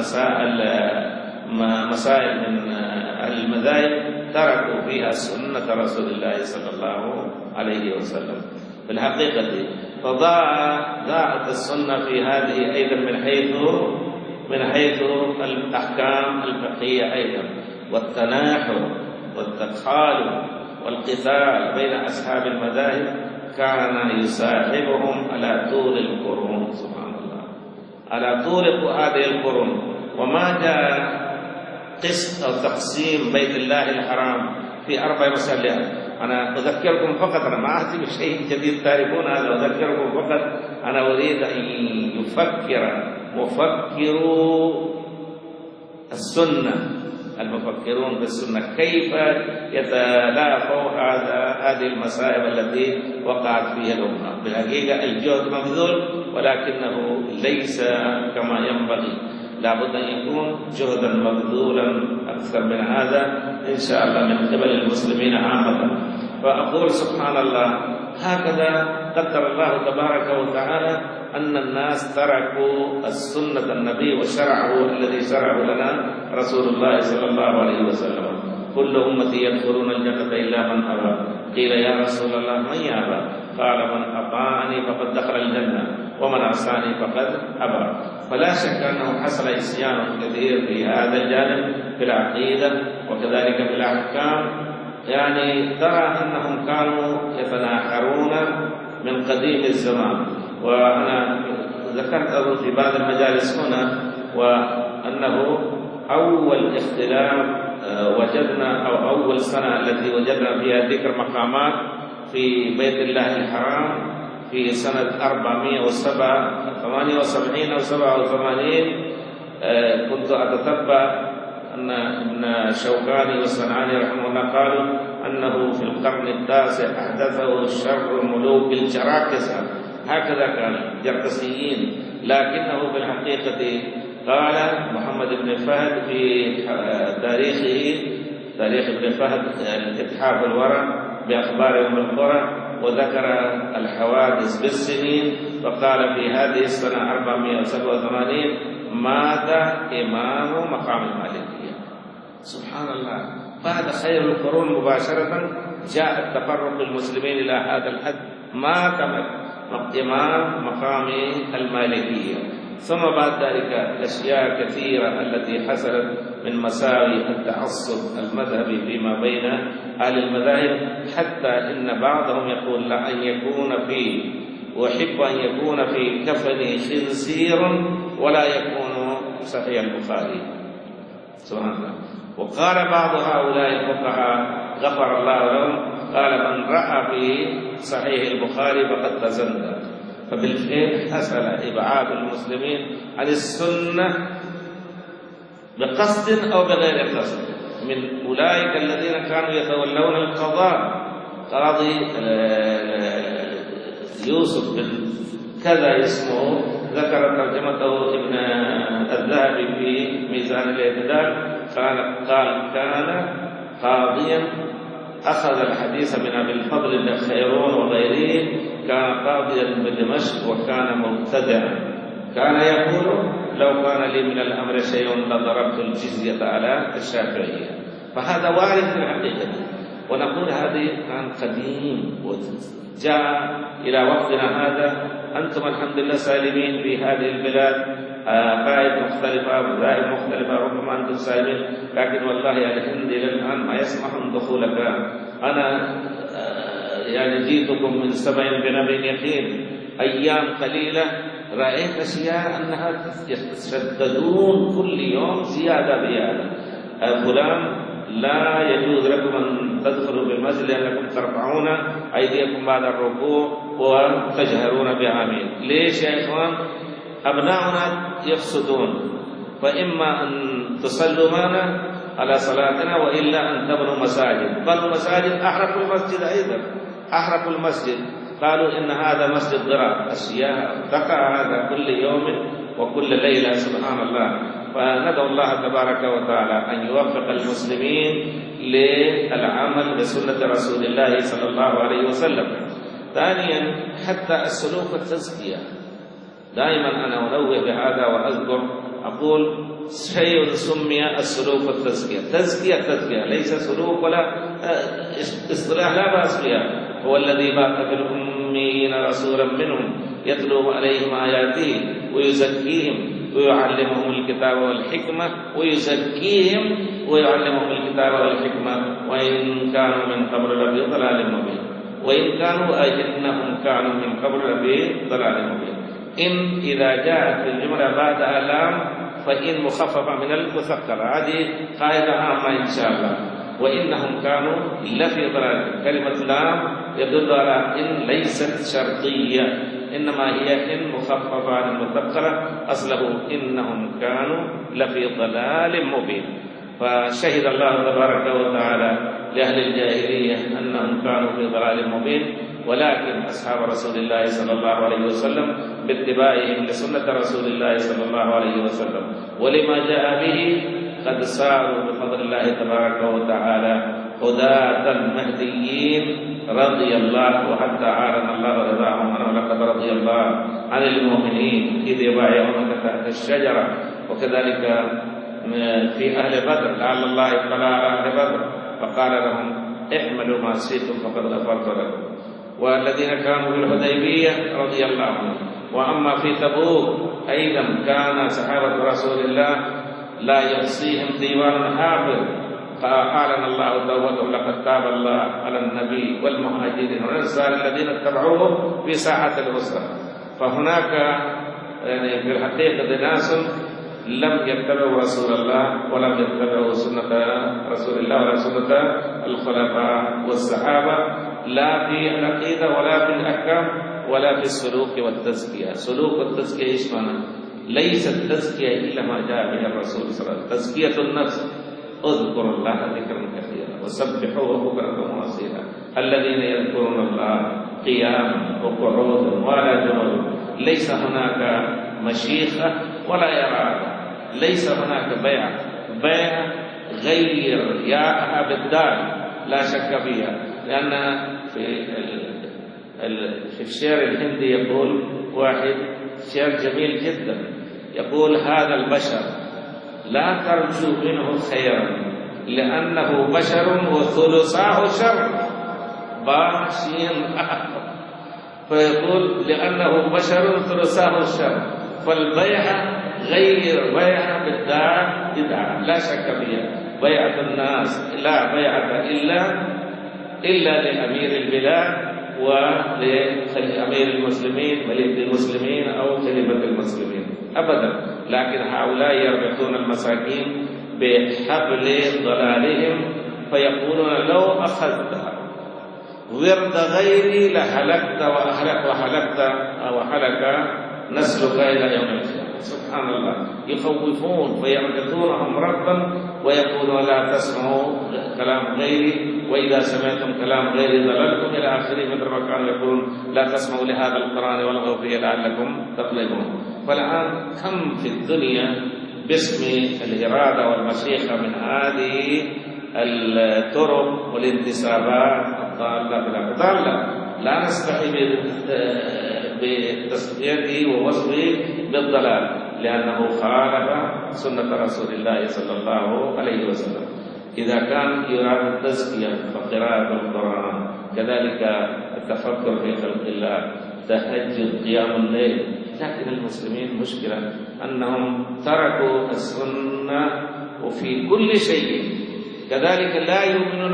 مسائل من المذاهب تركوا فيها سنة رسول الله صلى الله عليه وسلم. في الحقيقة فضاعت السنة في هذه أيضا من حيث الأحكام الفقهية أيضا، والتناحر والتخالف والقتال بين أصحاب المذاهب كان يصاحبهم على طول القرون. سبحان الله، على طول هذه القرون. وما جاء قسط أو تقسيم بيت الله الحرام في 4 مسائل. أنا أذكركم فقط، أنا ما أتي بشيء جديد تعرفون هذا، أذكركم فقط. أنا أريد أن يفكر مفكرو السنة، المفكرون بالسنة، كيف يتلافوا هذه المصائب التي وقعت فيها الأمة. بالحقيقة الجهد مبذول، ولكنه ليس كما ينبغي. لابد أن يكون جهدا مبذولا أكثر من هذا إن شاء الله من قبل المسلمين عامة. فأقول سبحان الله، هكذا قدر الله تبارك وتعالى أن الناس تركوا السنة النبي وشرعه الذي شرعه لنا رسول الله صلى الله عليه وسلم. كل أمتي يدخلون الجنة إلا من أبى. قيل يا رسول الله من يأبى؟ قال من أطاعني فقد دخل الجنة ومن عصاني فقد أبى. فلا شك أنه حصل عصيان كثير في هذا الجانب في العقيدة وكذلك في الأحكام. يعني ترى أنهم كانوا يتناحرون من قديم الزمان. وأنا ذكرت في بعض المجالس هنا وأنه أول اختلاف وجدنا أو أول سنة التي وجدنا فيها ذكر مقامات في بيت الله الحرام في سنة 478 أو 87. كنت أتتبع أن ابن شوكاني والصنعاني رحمه الله قالوا أنه في القرن التاسع أحدثه شر ملوك الجراكسة، هكذا كان جركسيين. لكنه في الحقيقة قال محمد بن فهد في تاريخه، تاريخ ابن فهد إتحاف الورع بأخبار أم القرى، وذكر الحوادث بالسنين، وقال في هذه السنة 487 مات إمام مقام المالكية. سبحان الله، بعد خير القرون مباشرة جاء التفرق المسلمين إلى هذا الحد، مات إمام مقام المالكية. ثم بعد ذلك الأشياء كثيرة التي حصلت من مساوي التعصب المذهبي فيما بين أهل المذاهب، حتى إن بعضهم يقول لا أن يكون في وأحب أن يكون في كفني خنزير ولا يكون صحيح البخاري. سبحان الله. وقال بعض هؤلاء الفقهاء غفر الله لهم، قال من رأى في صحيح البخاري فقد تزندق. فبالفعل حصل إبعاد المسلمين عن السنة بقصد أو بغير قصد من أولئك الذين كانوا يتولون القضاء. قاضي يوسف بن كذا اسمه، ذكر ترجمته ابن الذهبي في ميزان الاعتدال، قال كان قاضيا أخذ الحديث من أبي الفضل بن خيرون وغيره، كان قاضيا بدمشق وكان مبتدعا، كان يقول لو كان لي من الأمر شيء لضربت الجزية على الشافعية. فهذا وارد في الحقيقة، ونقول هذه كان قديم وجاء إلى وقتنا هذا. أنتم الحمد لله سالمين في هذه البلاد، قائد مختلفة وذائب مختلفة، ربما أنتم سالمين، لكن والله الهند إلى الآن ما يسمحون دخولك. أنا يعني جيتكم من سبع بنبي يقين، أيام قليلة رأيت أشياء أنها يتشددون كل يوم زيادة بيادة. فلان لا يجوز لكم أن تدخلوا بالمسجد لأنكم ترفعون أيديكم بعد الركوع وتجهرون بآمين. ليش يا إخوان؟ أبناؤنا يفسدون، فإما أن تصلوا معنا على صلاتنا وإلا أن تبنوا مساجد. بل المساجد أحرقوا المسجد أيضا، أحرقوا المسجد. قالوا إن هذا مسجد ضرار، أشياء تقع هذا كل يوم وكل ليلة، سبحان الله. فندعو الله تبارك وتعالى أن يوفق المسلمين للعمل بسنة رسول الله صلى الله عليه وسلم. ثانيا حتى السلوك والتزكية، دائما أنا أنوه بهذا وأذكر أقول شيء سمي السلوك والتزكية، تزكية ليس سلوك ولا اصطلاح لا بأس بها. هو الذي بعث في الأميين رسولا منهم يتلو عليهم آياته ويزكيهم ويعلمهم الكتاب والحكمة ويزكيهم ويعلمهم الكتاب والحكمة وإن كانوا من قبل لفي ضلال مبين، وإن كانوا إنهم كانوا من قبل لفي ضلال مبين. إن إذا جاءت الجملة بعد لام فإن مخففة من المثقلة، هذه قاعدة عامة إن شاء الله. وإنهم كانوا لفي ضلال، كلمة لام يدل على إن ليست شرطية، إنما هي إن مخففة عن المثقلة، أصله إنهم كانوا لفي ضلال مبين. فشهد الله تبارك وتعالى لأهل الجاهلية أنهم كانوا في ضلال مبين، ولكن أصحاب رسول الله صلى الله عليه وسلم باتباعهم لسنة رسول الله صلى الله عليه وسلم ولما جاء به قد ساروا بفضل الله تبارك وتعالى هداة المهديين رضي الله، وحتى أعلن الله رضاهم عنه، لقد رضي الله عن المؤمنين إذ يبايعونك تحت الشجرة. وكذلك في أهل بدر لعل الله اطلع على أهل بدر فقال لهم احملوا ما شئتم فقد غفرت لكم. والذين كانوا بالحديبية رضي الله عنهم. وأما في تبوك أيضا كان صحابة رسول الله لا يحصيهم ديوان حافظ، فأعلن الله توبتهم لقد تاب الله على النبي والمهاجرين والأنصار الذين اتبعوه في ساعة العسرة. فهناك يعني في الحقيقة ناس لم يتبعوا رسول الله ولم يتبعوا سنة رسول الله ولا سنة الخلفاء والصحابة، لا في العقيدة ولا في الأحكام ولا في السلوك والتزكية. سلوك والتزكية إيش معنى؟ ليس التزكية إلا ما جاء به الرسول صلى الله عليه وسلم. تزكية النفس اذكروا الله ذكرا كثيرا وسبحوه بكرة وأصيلا، الذين يذكرون الله قياما وقعودا وعلى جنوبهم. ليس هناك مشيخة ولا إرادة، ليس هناك بيع غير ياءها بالدال لا شك فيها. لأن في الشعر الهندي يقول واحد شعر جميل جدا، يقول هذا البشر لا ترجو منه خيرا لأنه بشر وثلثاه شر باشين. فيقول لأنه بشر ثلثاه الشر، فالبيع غير بيع بالدار بدعة لا شك فيها. بيعة الناس لا بيعة إلا لأمير البلاد ولأمير المسلمين ملك المسلمين أو خليفة المسلمين أبدا. لكن هؤلاء يربطون المساكين بحبل ضلالهم فيقولون لو أخذت ورد غيري لهلكت وهلك نسلك إلى يوم القيامة. سبحان الله، يخوفون فيربطونهم ربا ويقولون لا تسمعوا كلام غيري وإذا سمعتم كلام غيري ضللتم إلى آخره، مثل ما كانوا يقولون لا تسمعوا لهذا القرآن والغوا فيه لعلكم تغلبون. فالآن كم في الدنيا باسم الإرادة والمشيخة من هذه الطرق والانتسابات الضالة بالضالة، لا نستحي بتسميته ووصفه بالضلال لأنه خالف سنة رسول الله صلى الله عليه وسلم. إذا كان يراد التزكية فقراءة القرآن، كذلك التفكر في خلق الله، تهجد، قيام الليل. لكن المسلمين مشكلة أنهم تركوا السنة وفي كل شيء. كذلك لا يؤمنون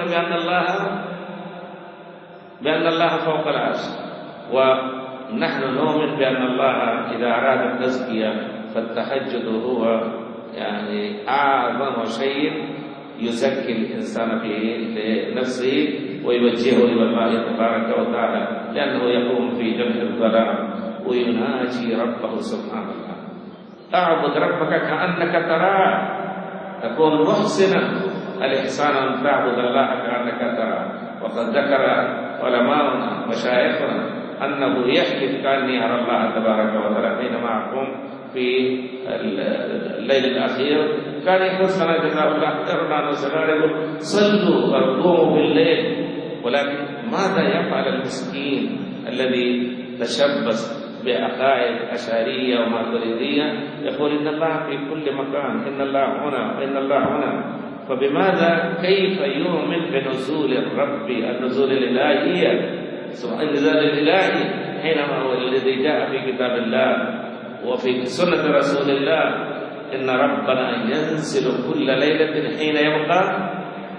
بأن الله فوق العرش، ونحن نؤمن بأن الله إذا أراد التزكية فالتهجد هو يعني أعظم شيء يزكي الإنسان في نفسه ويوجهه إلى الله تبارك وتعالى، لأنه يقوم في جمع الظلام ويناجي ربه سبحانه وتعالى. أعبد ربك كأنك تراه تكون محسنا. الإحسان أن تعبد الله كأنك تراه. وقد ذكر علماؤنا مشايخنا أنه يحلف كأني أرى الله تبارك وتعالى حينما أقوم في الليل الأخير. كان يقول لنا جزاه الله خيرا وسلامه صلوا وقوموا بالليل، ولكن ماذا يفعل المسكين الذي تشبث بعقائد أشعرية وماتريدية يقول إن الله في كل مكان، إن الله هنا وإن الله هنا، فبماذا كيف يؤمن بنزول الرب، النزول الإلهية، النزول الإلهي حينما هو الذي جاء في كتاب الله وفي سنة رسول الله إن ربنا ينزل كل ليلة حين يبقى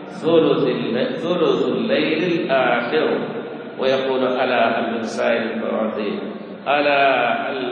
ثلث الليل الآخر ويقول ألا هل من سائل فأعطيه، ألا هل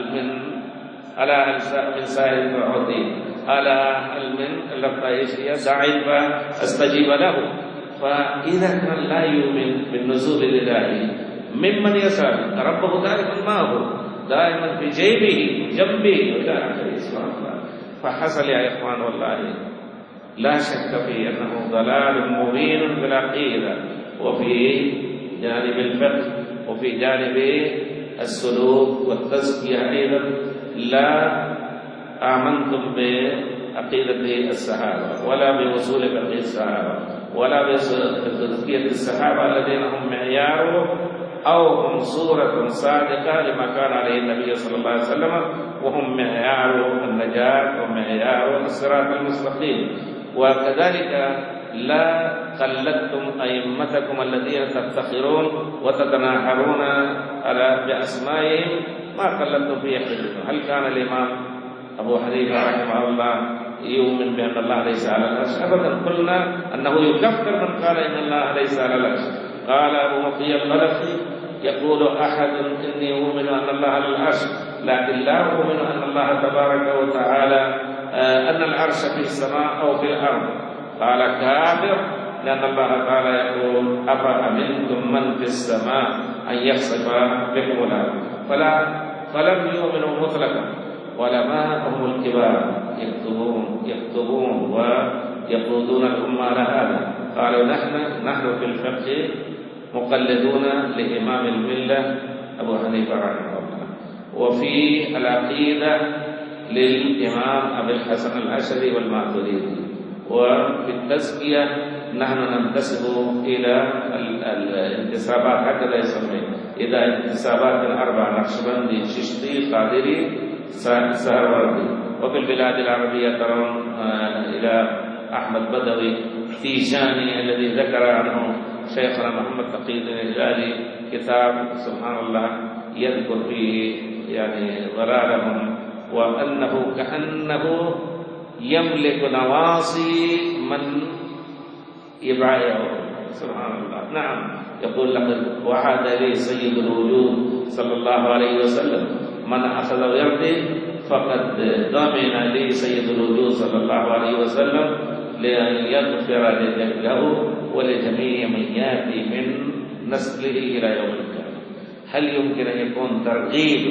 من سائل فأعطيه، ألا هل من داع فأستجيب له. فإذا كان لا يؤمن بالنزول الإلهي ممن يسأل ربه دائما ما هو دائما في جيبه جنبه إلى آخره سبحان الله. فحصل يا إخوان والله لا شك في أنه ضلال مبين في العقيدة وفي جانب الفقه وفي جانب السلوك والتزكية. أيضا لا آمنتم بعقيدة الصحابة ولا بوصول فقه الصحابة ولا بتزكية الصحابة الذين هم معيار أو هم صورة صادقة لما كان عليه النبي صلى الله عليه وسلم، وهم معيار النجاة ومعيار الصراط المستقيم. وكذلك لا قلدتم أئمتكم الذين تفتخرون وتتناحرون بأسمائهم، ما قلدتم في عقيدتكم. هل كان الإمام أبو حنيفة رحمه الله يؤمن بأن الله ليس على العرش؟ أبدا. قلنا أنه يكفر من قال إن الله ليس على العرش. قال أبو مطيع الغلفي يقول أحد إني أؤمن أن الله على العرش لكن لا أؤمن أن الله تبارك وتعالى أن العرش في السماء أو في الأرض. قال كافر، لأن الله تعالى يقول أفأمنتم من في السماء أن يخسف بكم الأرض. فلم يؤمنوا مطلقا. علماءهم الكبار يكتبون ويقودون الأمة على هذا. قالوا نحن في الفقه مقلدون لإمام الملة أبو حنيفة رحمه الله، وفي العقيدة للإمام أبي الحسن الأشعري والماتريدي، وفي التزكية نحن ننتسب إلى الانتسابات هكذا يسمى، إذا انتسابات 4 نقشبندي ششتي قادري سهروردي. وفي البلاد العربية ترون إلى أحمد بدوي تيجاني الذي ذكر عنه شيخنا محمد تقي الدين الهلالي كتاب سبحان الله يذكر فيه يعني ضلالهم، وأنه كأنه يملك نواصي من يبايعه سبحان الله. نعم، يقول لقد وعد لي سيد الوجود صلى الله عليه وسلم من أخذ ويرضي فقد ضمن لي سيد الوجود صلى الله عليه وسلم لأن يغفر له ولجميع من يأتي من نسله إلى يوم القيامة. هل يمكن أن يكون ترغيب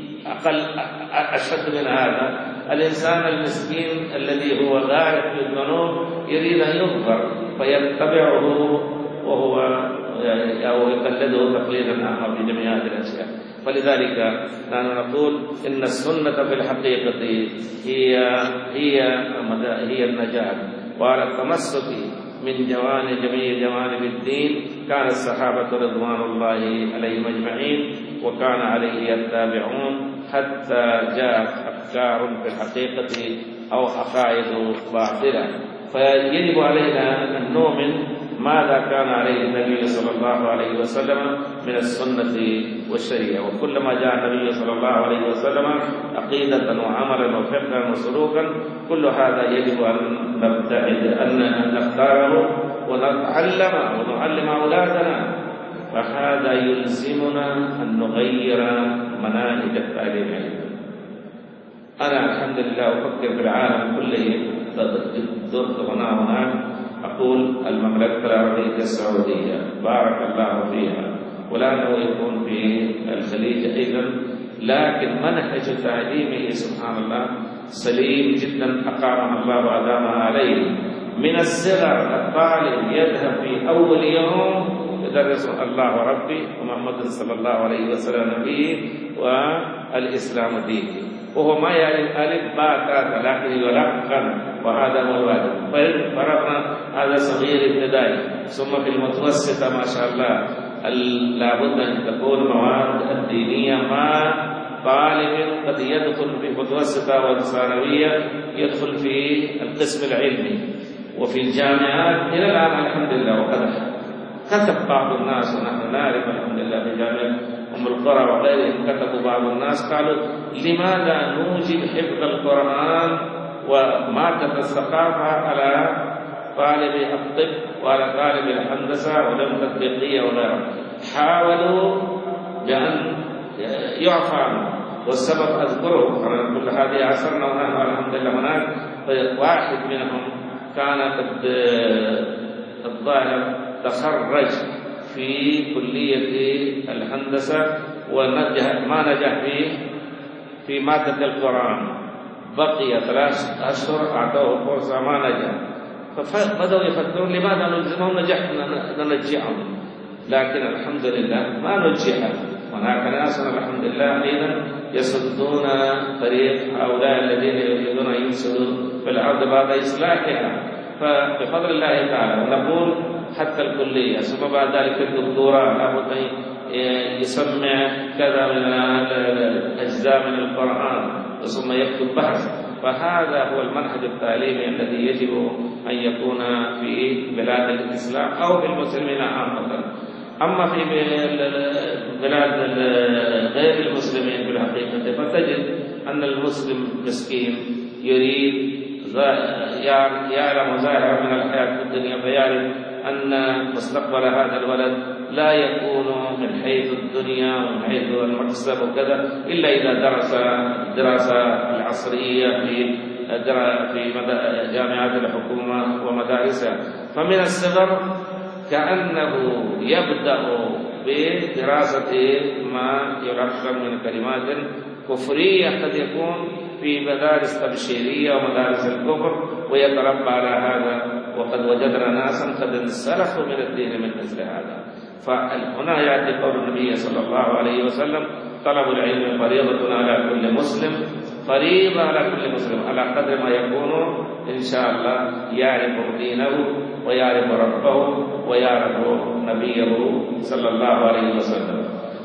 أشد من هذا؟ الإنسان المسكين الذي هو غارق في الذنوب يريد أن يغفر فيتبعه وهو أو يقلده تقليدا أعمى في جميع هذه الأشياء. فلذلك نحن نقول إن السنة في الحقيقة هي النجاة وعلى التمسك من جميع جوانب الدين كان الصحابة رضوان الله عليهم أجمعين وكان عليه التابعون، حتى جاءت أفكار في الحقيقة أو عقائد باطلة. فيجب علينا أن نؤمن ماذا كان عليه النبي صلى الله عليه وسلم من السنة والشريعة. وكلما جاء النبي صلى الله عليه وسلم عقيدة وعملا وفقها وسلوكا كل هذا يجب أن نبتعد أن نختاره ونعلم أولادنا. فهذا يلزمنا أن نغير مناهج التعليم. أنا الحمد لله أفكر في العالم كله، زرت هنا وهناك، أقول المملكة العربية السعودية بارك الله فيها، ولأنه يكون في الخليج أيضا، لكن منهج تعليمه سبحان الله سليم جدا أقامه الله وأدامها عليه. من الصغر الطالب يذهب في أول يوم يدرس الله ربي ومحمد صلى الله عليه وسلم نبيه والإسلام ديني، وهو ما يعلم ألف باء تاء لكن يلقن، وهذا هو الواجب. فرقنا هذا صغير ابتدائي. ثم في المتوسطة ما شاء الله لابد أن تكون مواد الدينية مع طالب قد يدخل في المتوسطة والثانوية يدخل في القسم العلمي وفي الجامعات إلى الآن الحمد لله. وقد كتب بعض الناس ونحن نعرف الحمد لله في جامعة أم القرى وغيرهم كتبوا بعض الناس قالوا لماذا نوجب حفظ القرآن ومادة الثقافة على طالب الطب وعلى طالب الهندسة وعلوم تطبيقية وغيرها. حاولوا بأن يعفى عنه، والسبب أذكره كل هذه عصرنا ونحن الحمد لله هناك. واحد منهم كان قد الظاهر تخرج في كلية الهندسة ما نجح في مادة القرآن، بقي 3 أشهر أعطوه فرصة ما نجح، فبدأوا يفكرون لماذا نلزمهم، ننجحهم، لكن الحمد لله ما نجح. هناك ناس الحمد لله أيضا يصدون طريق هؤلاء الذين يريدون أن يفسدوا في الأرض بعد إصلاحها، فبفضل الله تعالى. ونقول حتى الكلية ثم بعد ذلك الدكتوراه لابد أن يسمع كذا من الأجزاء من القرآن ثم يكتب بحث. فهذا هو المنهج التعليمي الذي يجب أن يكون في بلاد الإسلام أو في المسلمين عامة. أما في بلاد غير المسلمين في الحقيقة فتجد أن المسلم مسكين يريد يعلم ظاهرا من الحياة في الدنيا، فيعرف أن مستقبل هذا الولد لا يكون من حيث الدنيا ومن حيث المكسب وكذا إلا إذا درس الدراسة العصرية في جامعات الحكومة ومدارسها. فمن الصغر كأنه يبدأ بدراسة ما يلقن من كلمات كفرية قد يكون في مدارس تبشيرية ومدارس الكفر ويتربى على هذا. وقد وجدنا ناسا قد انسلخوا من الدين من مثل هذا. فهنا يأتي قول النبي صلى الله عليه وسلم طلب العلم فريضة على كل مسلم، فريضة على كل مسلم على قدر ما يكون إن شاء الله يعرف دينه ويعرف ربه ويعرف نبيه صلى الله عليه وسلم.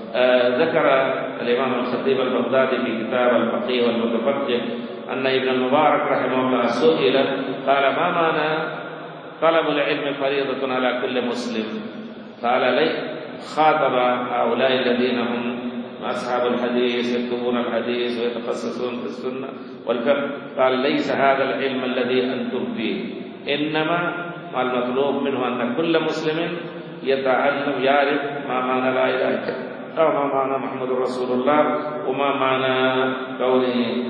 ذكر الإمام الخطيب البغدادي في كتاب الفقيه والمتفقه أن ابن المبارك رحمه الله سئل قال ما معنى طلب العلم فريضة على كل مسلم؟ قال لي خاطب هؤلاء الذين هم أصحاب الحديث يكتبون الحديث ويتخصصون في السنة والفقه، قال ليس هذا العلم الذي أنتم فيه، إنما المطلوب منه أن كل مسلم يتعلم يعرف ما معنى لا إله إلا الله أو ما معنى محمد رسول الله وما معنى كون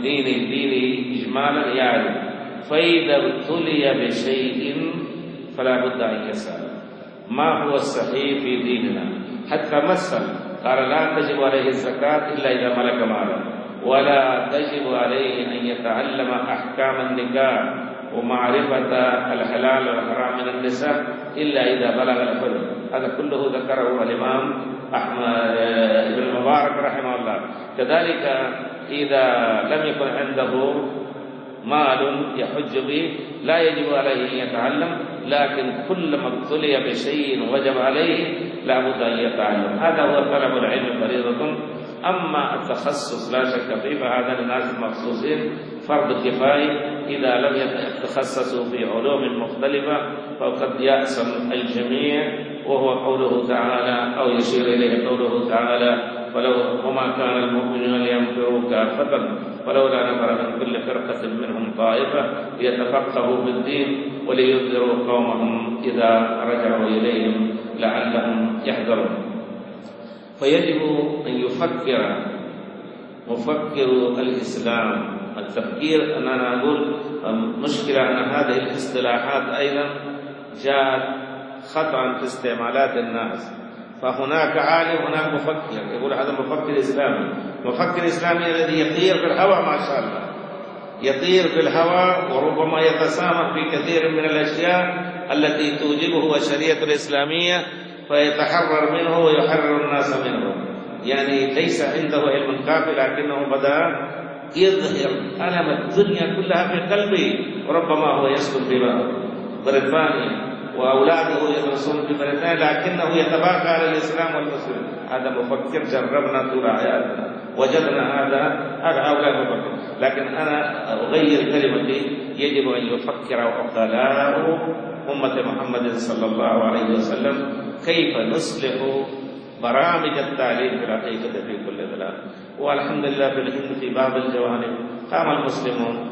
ديني إجمالا يعرف. فإذا ابتلي بشيء فلا بد أن يسأل ما هو الصحيح في ديننا. حتى مثل قال لا تجب عليه الزكاة إلا إذا ملك مالا، ولا تجب عليه أن يتعلم أحكام النكاح ومعرفة الحلال والحرام من النساء إلا إذا بلغ الحلم. هذا كله ذكره الإمام أحمد بن المبارك رحمه الله. كذلك إذا لم يكن عنده مال يحج به لا يجب عليه أن يتعلم، لكن كلما ابتلي بشيء وجب عليه لا بد أن يتعلم. هذا هو طلب العلم فريضة. أما التخصص لا شك فيه فهذا للناس المخصوصين فرض كفاية. إذا لم يتخصصوا في علوم مختلفة فقد يأسم الجميع، وهو قوله تعالى أو يشير إليه قوله تعالى وما كان المؤمنون لينفروا كافة ولولا نفر من كل فرقة منهم طائفة ليتفقهوا في الدين ولينذروا قومهم إذا رجعوا إليهم لعلهم يحذرون. فيجب أن يفكر مفكر الإسلام التفكير. أنا أقول مشكلة أن هذه الاصطلاحات أيضا جاءت خطأ في استعمالات الناس. فهناك عالم هناك مفكر، يقول هذا مفكر إسلامي. مفكر إسلامي الذي يطير في الهواء ما شاء الله، يطير في الهواء وربما يتسامح في كثير من الأشياء التي توجبه الشريعة الإسلامية، فيتحرر منه ويحرر الناس منه. يعني ليس عنده علم كافي، لكنه بدأ يظهر ألم الدنيا كلها في قلبه، وربما هو يسكن في بريطانيا وأولاده يدرسون في بريطانيا، لكنه يتباكى على الإسلام والمسلمين. هذا مفكر جربنا طول حياتنا، وجدنا هؤلاء مفكر. لكن أنا أغير كلمتي، يجب أن يفكر عقلاء أمة محمد صلى الله عليه وسلم كيف نصلح برامج التعليم في الحقيقة في كل بلاد. والحمد لله في الهند في بعض الجوانب قام المسلمون،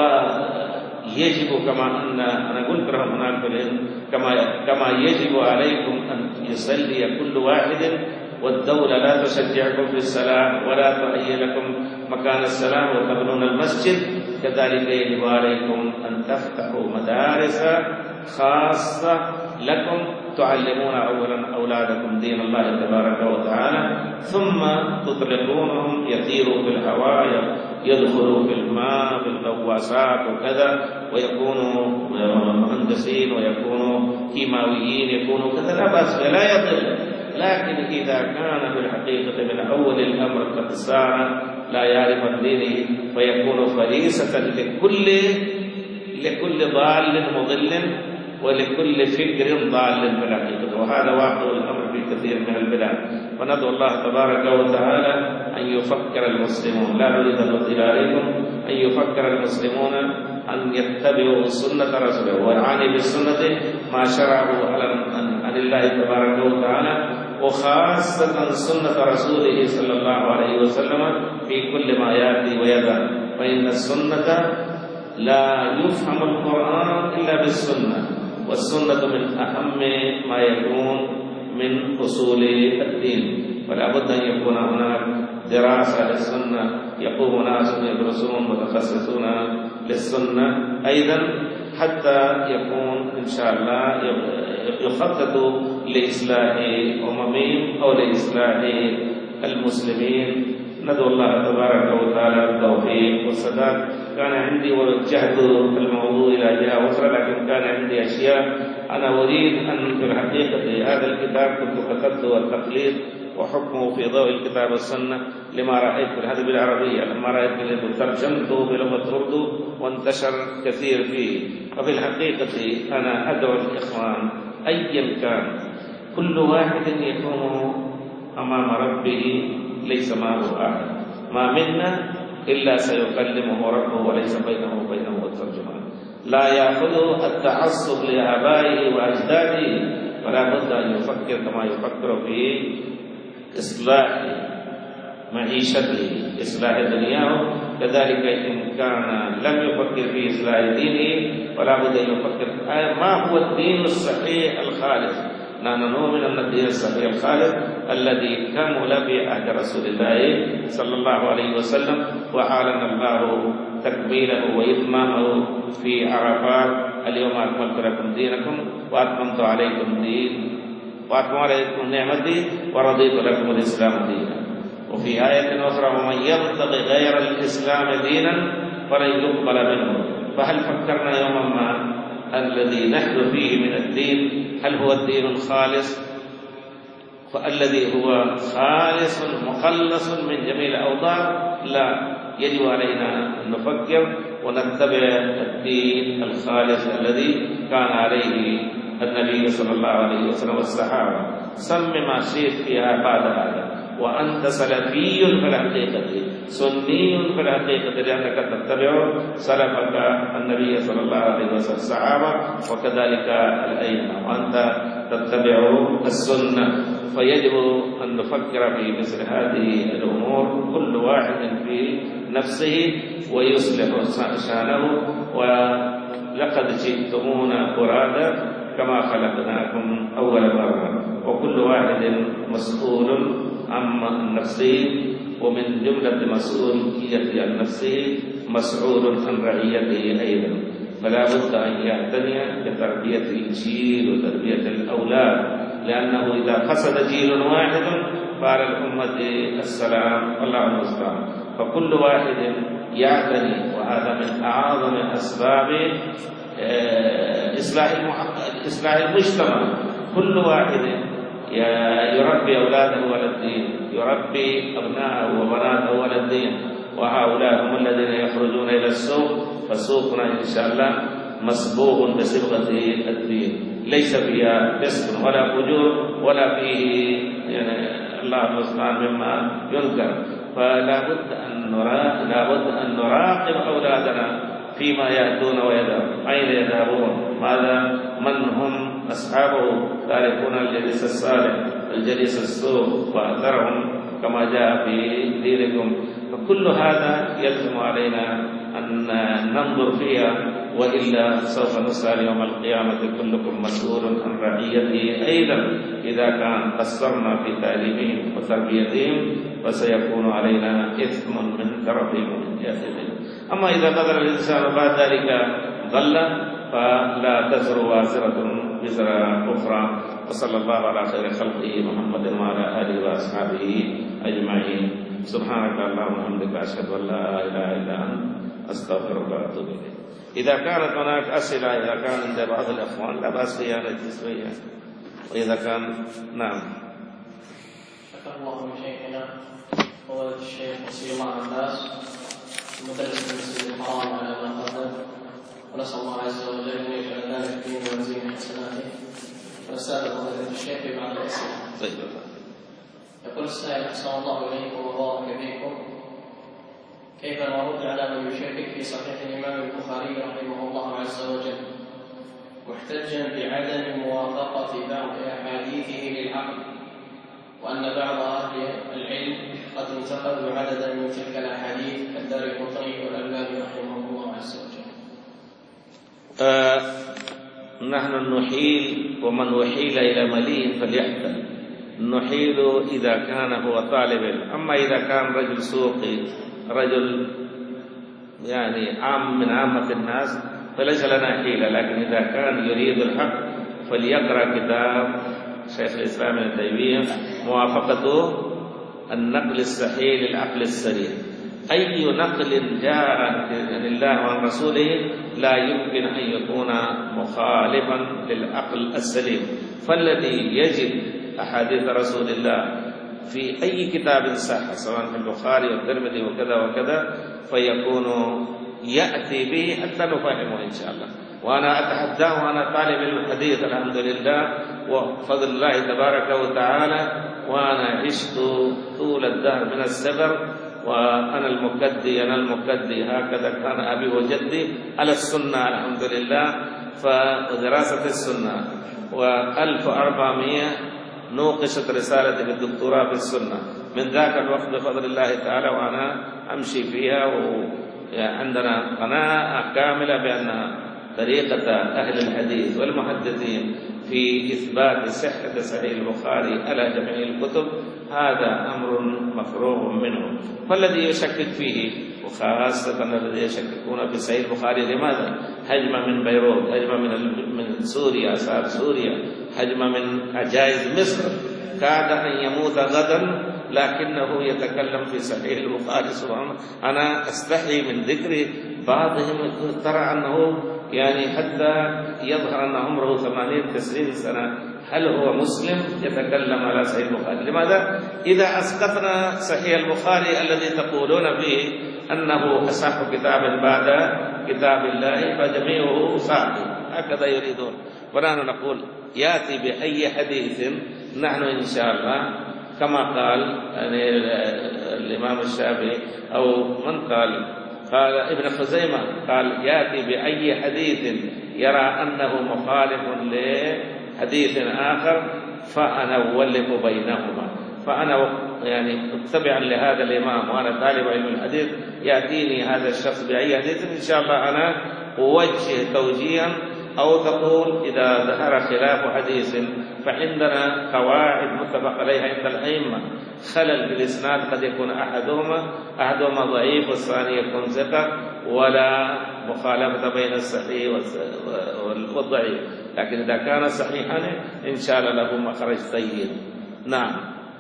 ويجب كما أن أنا قلت لهم هناك في الهند كما يجب عليكم أن يصلي كل واحد، والدولة لا تشجعكم في الصلاة ولا تهيئ لكم مكان الصلاة وتبنون المسجد، كذلك يجب عليكم أن تفتحوا مدارس خاصة لكم تعلمون أولا أولادكم دين الله تبارك وتعالى، ثم تطلقونهم يطيروا في الهواء، يدخلوا في الماء في الغواصات وكذا، ويكونوا مهندسين ويكونوا كيماويين، يكونوا كذا، لا بأس، لا يضل. لكن إذا كان في الحقيقة من أول الأمر قد صار لا يعرف الدين، فيكون فريسة لكل ضال مضل ولكل فكر ضال في الحقيقة، وهذا واقع الأمر في كثير من البلاد. فندعو الله تبارك وتعالى أن يفكر المسلمون، لا نريد أن نطيل عليكم، أن يفكر المسلمون أن يتبعوا سنة رسوله، ويعاني بالسنة ما شرعه عن الله تبارك وتعالى، وخاصة سنة رسوله صلى الله عليه وسلم في كل ما يأتي ويذهب. فإن السنة لا يفهم القرآن إلا بالسنة، والسنة من أهم ما يكون من أصول الدين، فلا بد أن يكون هناك دراسة للسنة، يقوم ناس يدرسون متخصصون للسنة أيضا، حتى يكون إن شاء الله يخطط لإصلاح أممهم أو لإصلاح المسلمين. ندعو الله تبارك وتعالى التوفيق والسداد. كان عندي ووجهت الموضوع إلى جهة أخرى، لكن كان عندي أشياء أنا أريد أن في الحقيقة هذا الكتاب كنت كتبته التقليد وحكمه في ضوء الكتاب والسنة لما رأيت في الهدف العربية، لما رأيت ترجمته بلغة الأردو وانتشر كثير فيه. وفي الحقيقة أنا أدعو الإخوان أيا كان كل واحد يكون أمام ربه ليس معه أحد، ما منا إلا سيكلمه ربه وليس بينه وبينه الترجمان. لا يأخذ التعصب لآبائه وأجداده، فلا بد أن يفكر كما يفكر في إصلاح معيشته، إصلاح دنياه. كذلك إن كان لم يفكر في إصلاح دينه فلا بد أن يفكر ما هو الدين الصحيح الخالص. نحن نؤمن أن الدين الصحيح الخالص الذي كمل في عهد رسول الله صلى الله عليه وسلم، وأعلن الله تكميله وإتمامه في عرفات: اليوم أكملت لكم دينكم وأتممت عليكم نعمتي ورضيت لكم الإسلام دينا. وفي آية أخرى: ومن يبتغي غير الإسلام دينا فلن يقبل منه. فهل فكرنا يوما ما الذي نحن فيه من الدين هل هو الدين الخالص فالذي هو خالص مخلص من جميع الأوضاع؟ لا، يجب علينا أن نفكر ونتبع الدين الخالص الذي كان عليه النبي صلى الله عليه وسلم والصحابة. سم ما شئت فيها بعد هذا، وأنت سلفي في الحقيقة، سني في الحقيقة، لأنك تتبع سلفك النبي صلى الله عليه وسلم الصحابة، وكذلك الأئمة، وأنت تتبع السنة. فيجب أن نفكر في مثل هذه الأمور كل واحد في نفسه ويصلح شأنه. ولقد جئتمونا فرادا كما خلقناكم أول مرة، وكل واحد مسؤول عن نفسه، ومن جملة مسؤولية عن نفسه مسؤول عن رعيته أيضا. فلا بد أن يعتني بتربية الجيل وتربية الأولاد، لأنه إذا فسد جيل واحد فعلى الأمة السلام، والله المستعان. فكل واحد يعتني، وهذا من أعظم أسباب إصلاح المجتمع. كل واحد يربي أولاده على الدين، يربي أبناءه وبناته على الدين، وهؤلاء هم الذين يخرجون إلى السوق، فسوقنا إن شاء الله مسبوق بصبغة الدين، ليس فيها فسق ولا فجور ولا فيه يعني الله المستعان مما ينكر. فلا بد أن نراقب أولادنا فيما يأتون ويذهبون، أين يذهبون، ماذا، من هم أصحابه، تعرفون الجليس الصالح الجليس السوء وأثرهم كما جاء في دينكم. فكل هذا يلزم علينا أن ننظر فيها، وإلا سوف نسأل يوم القيامة كلكم مسؤول عن رعيته أيضا إذا كان قصرنا في تعليمهم وتربيتهم، فسيكون علينا إثم من طرفهم ومن جهتهم. أما إذا قدر الإنسان بعد ذلك ضل فلا تزر وازرة وزر أخرى. وصلى الله على خير خلقه محمد وعلى آله وأصحابه أجمعين. سبحانك اللهم وبحمدك أشهد أن لا إله إلا أنت أستغفرك وأتوب إليك. إذا كانت هناك أسئلة، إذا كان عند بعض الإخوان لا بأس بها نجلس، وإذا كان نعم. شكر الله من شيخنا فضيلة الشيخ وصي الله الناس مدرس المسجد الحرام على ما قدم، ونسأل الله عز وجل أن يجعل ذلك في موازين حسناته. ونسأل فضيلة الشيخ بعد الأسئلة. يقول السائل أحسن الله إليكم وبارك فيكم، كيف نرد على من يشكك في صحيح الإمام البخاري رحمه الله عز وجل محتجا بعدم موافقة بعض أحاديثه للعقل، وأن بعض أهل العلم قد انتقدوا عددا من تلك الأحاديث كالدارقطني والألباني رحمه الله عز وجل؟ نحن نحيل، ومن أحيل إلى مليء فليحتل. نحيل إذا كان هو طالب، أما إذا كان رجل سوقي، رجل يعني عام من عامة الناس، فليس لنا حيلة. لكن إذا كان يريد الحق فليقرأ كتاب شيخ الإسلام ابن تيمية موافقة النقل الصحيح للعقل السليم. أي نقل جاء عن الله وعن رسوله لا يمكن أن يكون مخالفا للعقل السليم. فالذي يجد أحاديث رسول الله في أي كتاب صح، سواء في البخاري والترمذي وكذا وكذا، فيكون يأتي به حتى نفهمه إن شاء الله. وأنا أتحداه وأنا طالب الحديث الحمد لله وفضل الله تبارك وتعالى، وأنا عشت طول الدهر من الصغر وأنا المكدي هكذا كان أبي وجدي على السنة الحمد لله، فدراسة السنة. و1400 نوقشت رسالتي بالدكتوراه في السنة من ذاك الوقت بفضل الله تعالى، وأنا أمشي فيها، وعندنا قناعة كاملة بأن طريقة أهل الحديث والمحدثين في إثبات صحة صحيح البخاري على جميع الكتب هذا أمر مفروغ منه. فالذي يشكك فيه، وخاصة الذي يشككون في صحيح البخاري، لماذا؟ هجمة من بيروت، هجمة من سوريا، أسعار سوريا، هجمة من عجائز مصر، كاد أن يموت غدا لكنه يتكلم في صحيح البخاري. سبحان الله، أنا أستحي من ذكر بعضهم، ترى أنه يعني حتى يظهر أن عمره 80-90 سنة، هل هو مسلم يتكلم على صحيح البخاري؟ لماذا؟ إذا أسقطنا صحيح البخاري الذي تقولون فيه أنه أصح كتاب بعد كتاب الله فجميعه صحيح، هكذا يريدون. ونحن نقول يأتي بأي حديث، نحن إن شاء الله كما قال يعني الإمام الشافعي أو من قال ابن خزيمة، قال يأتي بأي حديث يرى أنه مخالف لحديث آخر فأنا أولف بينهما. فأنا يعني اتبعا لهذا الإمام وأنا طالب علم الحديث، يأتيني هذا الشخص بأي حديث إن شاء الله أنا أوجه توجيها. أو تقول إذا ظهر خلاف حديث فعندنا قواعد متفق عليها عند الأئمة، خلل في الإسناد قد يكون أحدهما ضعيف والثاني يكون ثقة، ولا مخالفة بين الصحيح والضعيف. لكن إذا كان صحيحا إن شاء الله له مخرج طيب. نعم.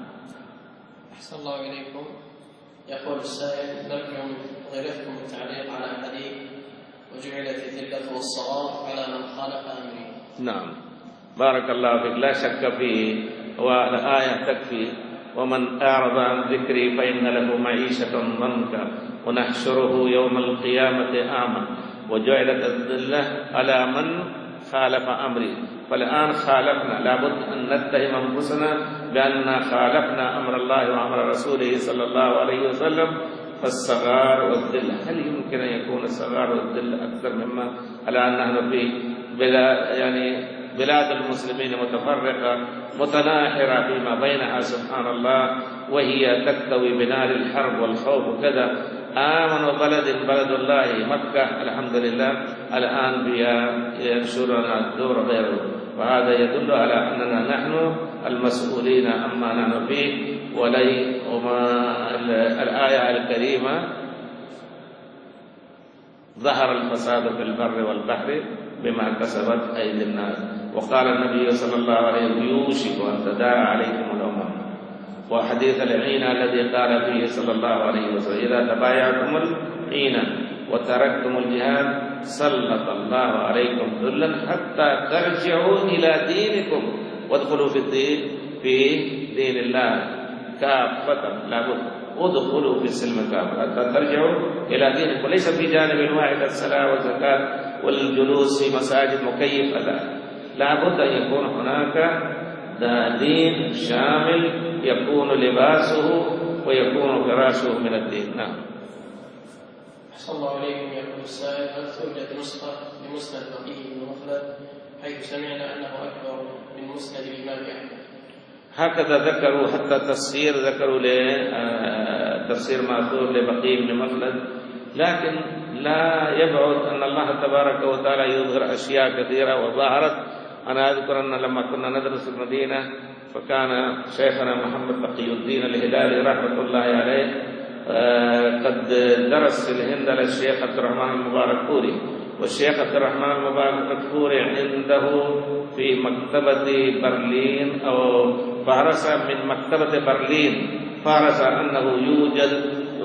أحسن الله إليكم. يقول السائل: نرجو من فضيلتكم التعليق على الحديث وجعلت الذلة والصغار على من خالف أمري. نعم، بارك الله فيك. لا شك فيه والآية تكفي: ومن أعرض عن ذكري فإن له معيشة ضنكا ونحشره يوم القيامة أعمى وجعلت الذلة على من خالف أمري. فالآن خالفنا، لابد أن نتهم أنفسنا بأننا خالفنا أمر الله وأمر رسوله صلى الله عليه وسلم. فالصغار والذل، هل يمكن أن يكون الصغار والذل أكثر مما الآن نحن فيه؟ بلاد المسلمين متفرقة متناحرة فيما بينها سبحان الله، وهي تكتوي بنار الحرب والخوف وكذا. آمن بلد الله مكة الحمد لله الآن ينشرنا الدور غيره، وهذا يدل على أننا نحن المسؤولين عما نحن فيه. الآية الكريمة: ظهر الفساد في البر والبحر بما كسبت أيدي الناس. وقال النبي صلى الله عليه وسلم: يوشك أن تداعى عليكم الأمم. وحديث العينة الذي قال فيه صلى الله عليه وسلم: إذا تبايعتم العينة وتركتم الجهاد سلط الله عليكم ذلا حتى ترجعوا إلى دينكم وادخلوا في دين الله كافة. لابد ادخلوا في السلم كافة حتى ترجعوا إلى دينكم، وليس في جانب واحد الصلاة والزكاة والجلوس في مساجد مكيفة. لابد أن يكون هناك دين شامل يكون لباسه ويكون فراشه من الدين. نعم. أحسن الله إليكم. يقول السائل: هل توجد نسخة لمسند بقي بن مخلد حيث سمعنا أنه أكبر من مسند الإمام أحمد؟ هكذا ذكروا، حتى تفسير ذكروا تفسير مأثور لبقي بن مخلد، لكن لا يبعد أن الله تبارك وتعالى يظهر أشياء كثيرة وظهرت. أنا أذكر أن لما كنا ندرس في المدينة فكان شيخنا محمد بقي الدين الهلالي رحمة الله عليه قد درس في الهند للشيخ عبد الرحمن المبارك فوري، والشيخ عبد الرحمن المبارك فوري عنده في مكتبة برلين أو فهرس من مكتبة برلين، فهرس أنه يوجد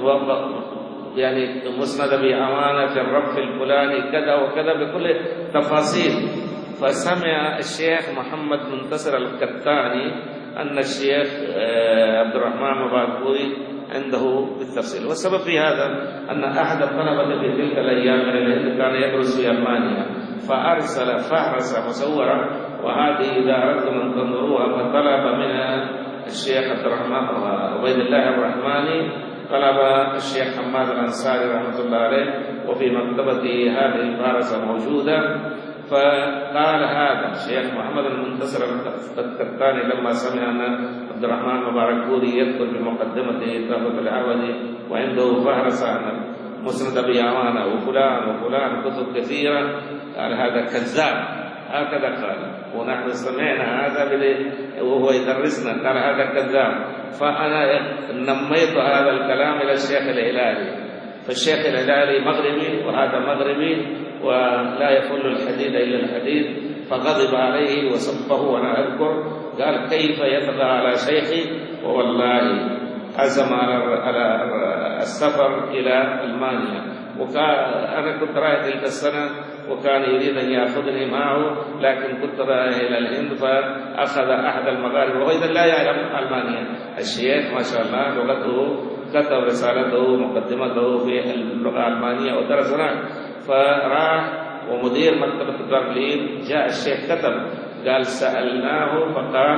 مسند بأمانة في الرف الفلاني كذا وكذا بكل تفاصيل. فسمع الشيخ محمد منتصر الكتاني أن الشيخ عبد الرحمن المباركوري عنده بالتفصيل. والسبب في هذا أن أحد الطلبة في تلك الأيام من الهند كان يدرس في ألمانيا، فأرسل فهرس مصورة، وهذه إذا أردتم أن تنظروها فطلب من الشيخ عبد الرحمن وعبيد الله الرحماني، طلب الشيخ حماد الأنصاري رحمة الله عليه، وفي مكتبته هذه الفهرسة موجودة. فقال هذا الشيخ محمد المنتصر الكتاني لما سمع أن عبد الرحمن المباركوري يذكر في مقدمته تحفة العودي وعنده فهرسة عن مسند بأمانة وفلان وفلان كتب كثيرة، قال هذا كذاب، هكذا قال، ونحن سمعنا هذا وهو يدرسنا، قال هذا كذاب. فأنا نميت هذا الكلام إلى الشيخ الهلالي، فالشيخ الهلالي مغربي وهذا مغربي ولا يفل الحديد إلا الحديد، فغضب عليه وسبه. وأنا أذكر قال: كيف يطغى على شيخي؟ ووالله عزم على السفر إلى ألمانيا، أنا كنت رايح تلك السنة وكان يريد أن يأخذني معه، لكن كنت رايح إلى الهند فأخذ أحد المغاربة وإذا لا يعلم ألمانيا. الشيخ ما شاء الله لغته، كتب رسالته مقدمته في اللغة الألمانية ودرس هناك، فراح ومدير مكتبة برلين جاء الشيخ كتب، قال سألناه فقال: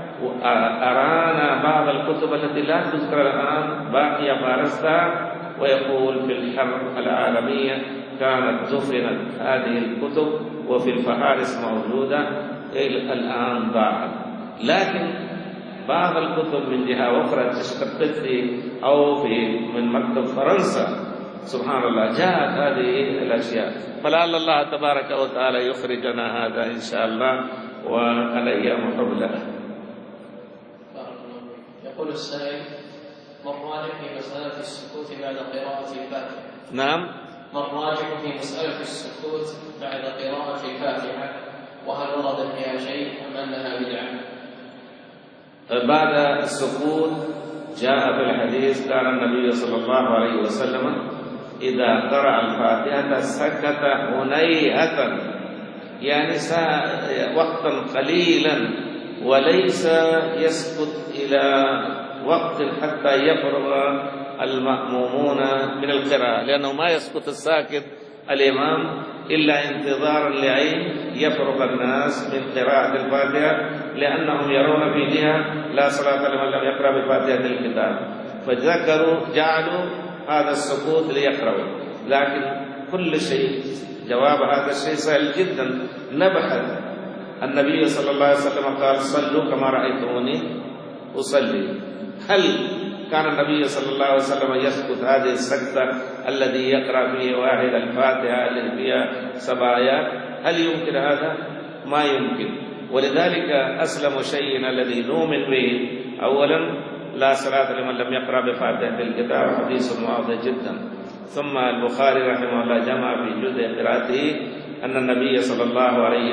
أرانا بعض الكتب التي لا تذكر الآن باقية فارستها، ويقول في الحرب العالمية كانت دفنت هذه الكتب وفي الفهارس موجودة الآن ضاعت. لكن بعض الكتب من جهة أخرى تشتقت أو من مكتب فرنسا سبحان الله جاءت هذه الأشياء. فلعل الله تبارك وتعالى يخرجنا هذا إن شاء الله والأيام قبله. يقول السائل: ما الراجح في مسألة السكوت بعد قراءة الفاتحة؟ نعم. ما الراجح في مسألة السكوت بعد قراءة الفاتحة؟ وهل ورد فيها شيء أم أنها بدعة؟ بعد السكوت جاء في الحديث كان النبي صلى الله عليه وسلم إذا قرأ الفاتحة سكت هنيهة، يعني وقتا قليلا وليس يسقط إلى وقت حتى يفرغ المأمومون من القراءة، لأنه ما يسقط الساكت الإمام إلا انتظارا لعين يفرغ الناس من قراءة الفاتحة، لأنهم يرون في جهة لا صلاة لمن لم يقرأ بفاتحة الكتاب، جعلوا هذا السقوط ليقرأوا. لكن كل شيء جواب هذا الشيء سهل جدا. نبحث النبي صلى الله عليه وسلم قال صلوا كما رأيتموني أصلي. هل كان النبي صلى الله عليه وسلم يسكت هذه السكتة الذي يقرأ فيه واحد الفاتحة التي فيها 7 آيات؟ هل يمكن هذا؟ ما يمكن. ولذلك أسلم شيء الذي نؤمن به أولا لا صلاة لمن لم يقرأ بفاتحة الكتاب، حديث واضح جدا. ثم البخاري رحمه الله جمع في جزء قراءته أن النبي صلى الله عليه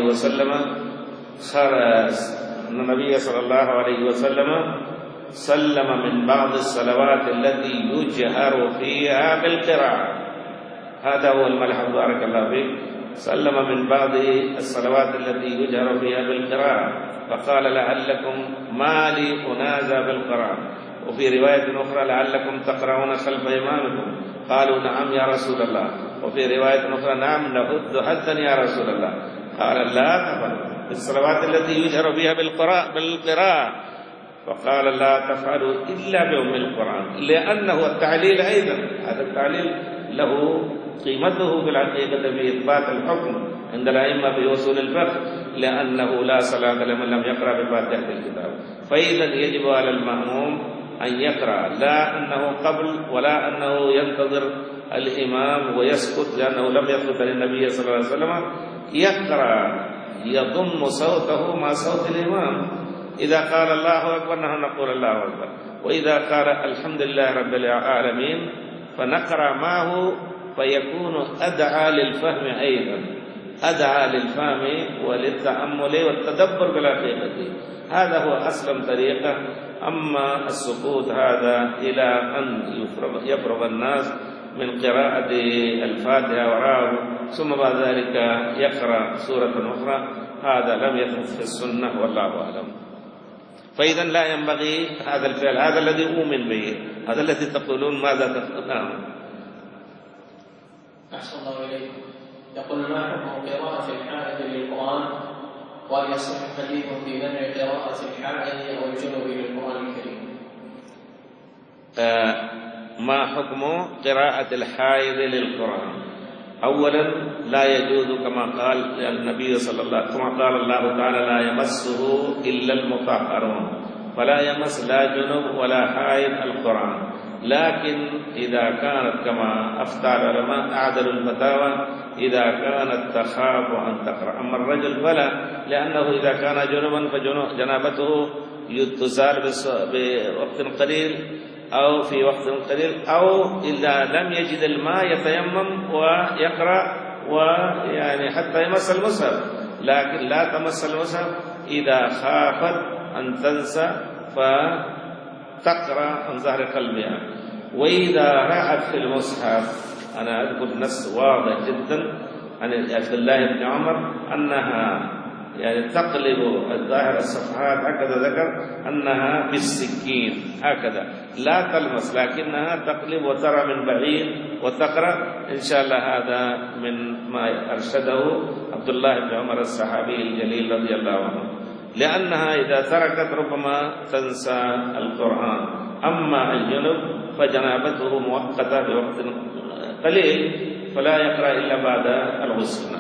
وسلم سلم من بعض الصلوات التي يجهر فيها بالقراءة. هذا هو الملحظ بارك الله فيك. سلم من بعض الصلوات التي يجهر فيها بالقراءة، فقال لعلكم ما لي أنازع بالقراءة. وفي رواية أخرى لعلكم تقرؤون خلف إمامكم، قالوا نعم يا رسول الله. وفي رواية أخرى نعم نهد حدا يا رسول الله. قال لا تفعلوا في الصلوات التي يجهر فيها بالقراءة، فقال لا تفعلوا إلا بأم القرآن، لأنه التعليل أيضا هذا التعليل له قيمته في الحقيقة في إثبات الحكم عند الأئمة في أصول الفقه، لأنه لا صلاة لمن لم يقرأ بفاتحة الكتاب. فإذا يجب على المأموم أن يقرأ، لا أنه قبل ولا أنه ينتظر الإمام ويسكت، لأنه لم يثبت للنبي صلى الله عليه وسلم. يقرأ يضم صوته مع صوت الإمام. إذا قال الله أكبر نحن نقول الله أكبر، وإذا قال الحمد لله رب العالمين فنقرأ معه، فيكون أدعى للفهم أيضا، أدعى للفهم وللتأمل والتدبر بالحقيقة. هذا هو أسلم طريقة. أما السقوط هذا إلى أن يفرغ الناس من قراءة الفاتحة وراءه ثم بعد ذلك يقرأ سورة أخرى، هذا لم يثبت في السنة والله أعلم. فإذا لا ينبغي هذا الفعل، هذا الذي أؤمن به، هذا الذي تقولون ماذا تقولون. أحسن الله إليكم. يقول ما حكم قراءة الحائض للقرآن، وهل يصح حديث في منع قراءة الحائض أو الجنوب للقرآن الكريم؟ ما حكم قراءة الحائض للقرآن؟ أولا لا يجوز كما قال النبي صلى الله عليه وسلم، كما قال الله تعالى لا يمسه إلا المطهرون، فلا يمس لا جنوب ولا حائض القرآن. لكن إذا كانت كما أفتى العلماء أعدل الفتاوى إذا كانت تخاف أن تقرأ. أما الرجل فلا، لأنه إذا كان جنبا فجنابته تزال بوقت قليل أو في وقت قليل، أو إذا لم يجد الماء يتيمم ويقرأ ويعني حتى يمس المصحف. لكن لا تمس المصحف إذا خافت أن تنسى فتقرأ عن ظهر قلبها. وإذا رأت في المصحف، أنا أذكر نص واضح جدا عن عبد الله بن عمر أنها يعني تقلب الظاهر الصفحات، هكذا ذكر أنها بالسكين هكذا لا تلمس، لكنها تقلب وترى من بعيد وتقرأ. إن شاء الله هذا من ما أرشده عبد الله بن عمر الصحابي الجليل رضي الله عنه، لأنها إذا تركت ربما تنسى القرآن. أما الجنب فجنابته مؤقتة بوقت قليل، فلا يقرأ إلا بعد الغسل.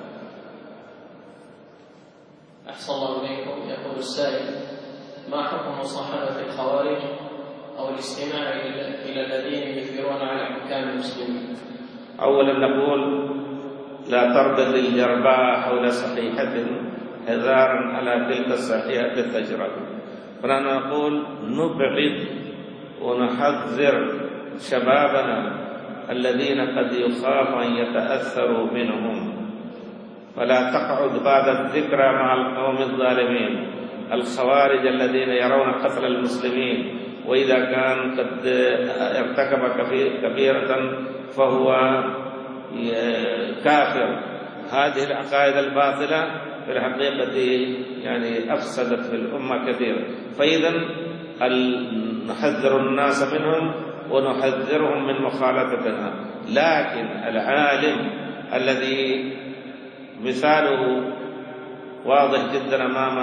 أحسن الله إليكم. يقول السائل ما حكم مصاحبة الخوارج أو الاستماع إلى الذين يثيرون على حكام المسلمين؟ أولا نقول لا تربط الجرباء حول صحيحة حذارا على تلك الصحيحة تجرب. فنحن نقول نبعد ونحذر شبابنا الذين قد يخاف أن يتأثروا منهم، فلا تقعد بعد الذكرى مع القوم الظالمين الخوارج الذين يرون قتل المسلمين، وإذا كان قد ارتكب كبيرة فهو كافر. هذه العقائد الباطلة في الحقيقة يعني أفسدت في الأمة كثيرا. فإذا نحذر الناس منهم ونحذرهم من مخالفتنا. لكن العالم الذي مثاله واضح جدا أمام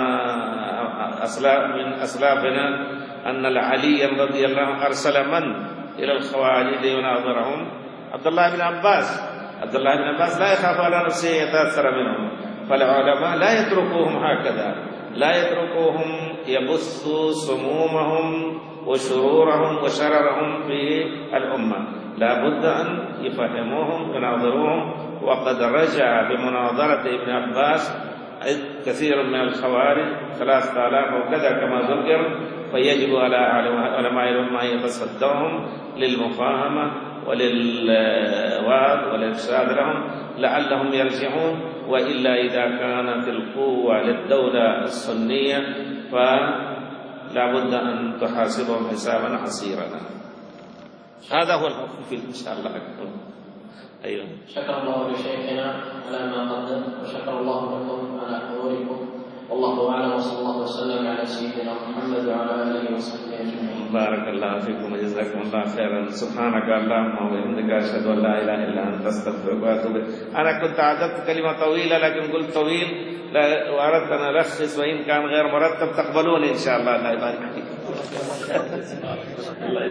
من أسلافنا أن العلي رضي الله عنه أرسل من إلى الخوارج ليناظرهم؟ عبد الله بن عباس. عبد الله بن عباس لا يخاف على نفسه يتأثر منهم. فالعلماء لا يتركوهم هكذا، لا يتركوهم يبثوا سمومهم وشرورهم وشررهم في الأمة، لا بد أن يفهموهم يناظروهم. وقد رجع بمناظرة ابن عباس كثير من الخوارج 3000 وكذا كما ذكر. فيجب على علماء الأمة أن يتصدوهم للمفاهمة وللوعظ والإرشاد لهم لعلهم يرجعون. وإلا إذا كانت القوة للدولة السنية فلا بد أن تحاسبهم حسابا عسيرا. هذا هو الحكم إن شاء الله. أيوه. شكر الله لشيخنا على ما قدم، وشكر الله لكم على حضوركم، والله أعلم، وصلى الله وسلم على سيدنا محمد وعلى آله وصحبه أجمعين. بارك الله فيكم وجزاكم الله خيرا. سبحانك اللهم وبحمدك أشهد أن لا إله إلا أنت أستغفرك وأتوب إليك. أنا كنت أعددت كلمة طويلة لكن قلت طويل وأردت أن ألخص، وإن كان غير مرتب تقبلوني إن شاء الله. الله يبارك فيكم.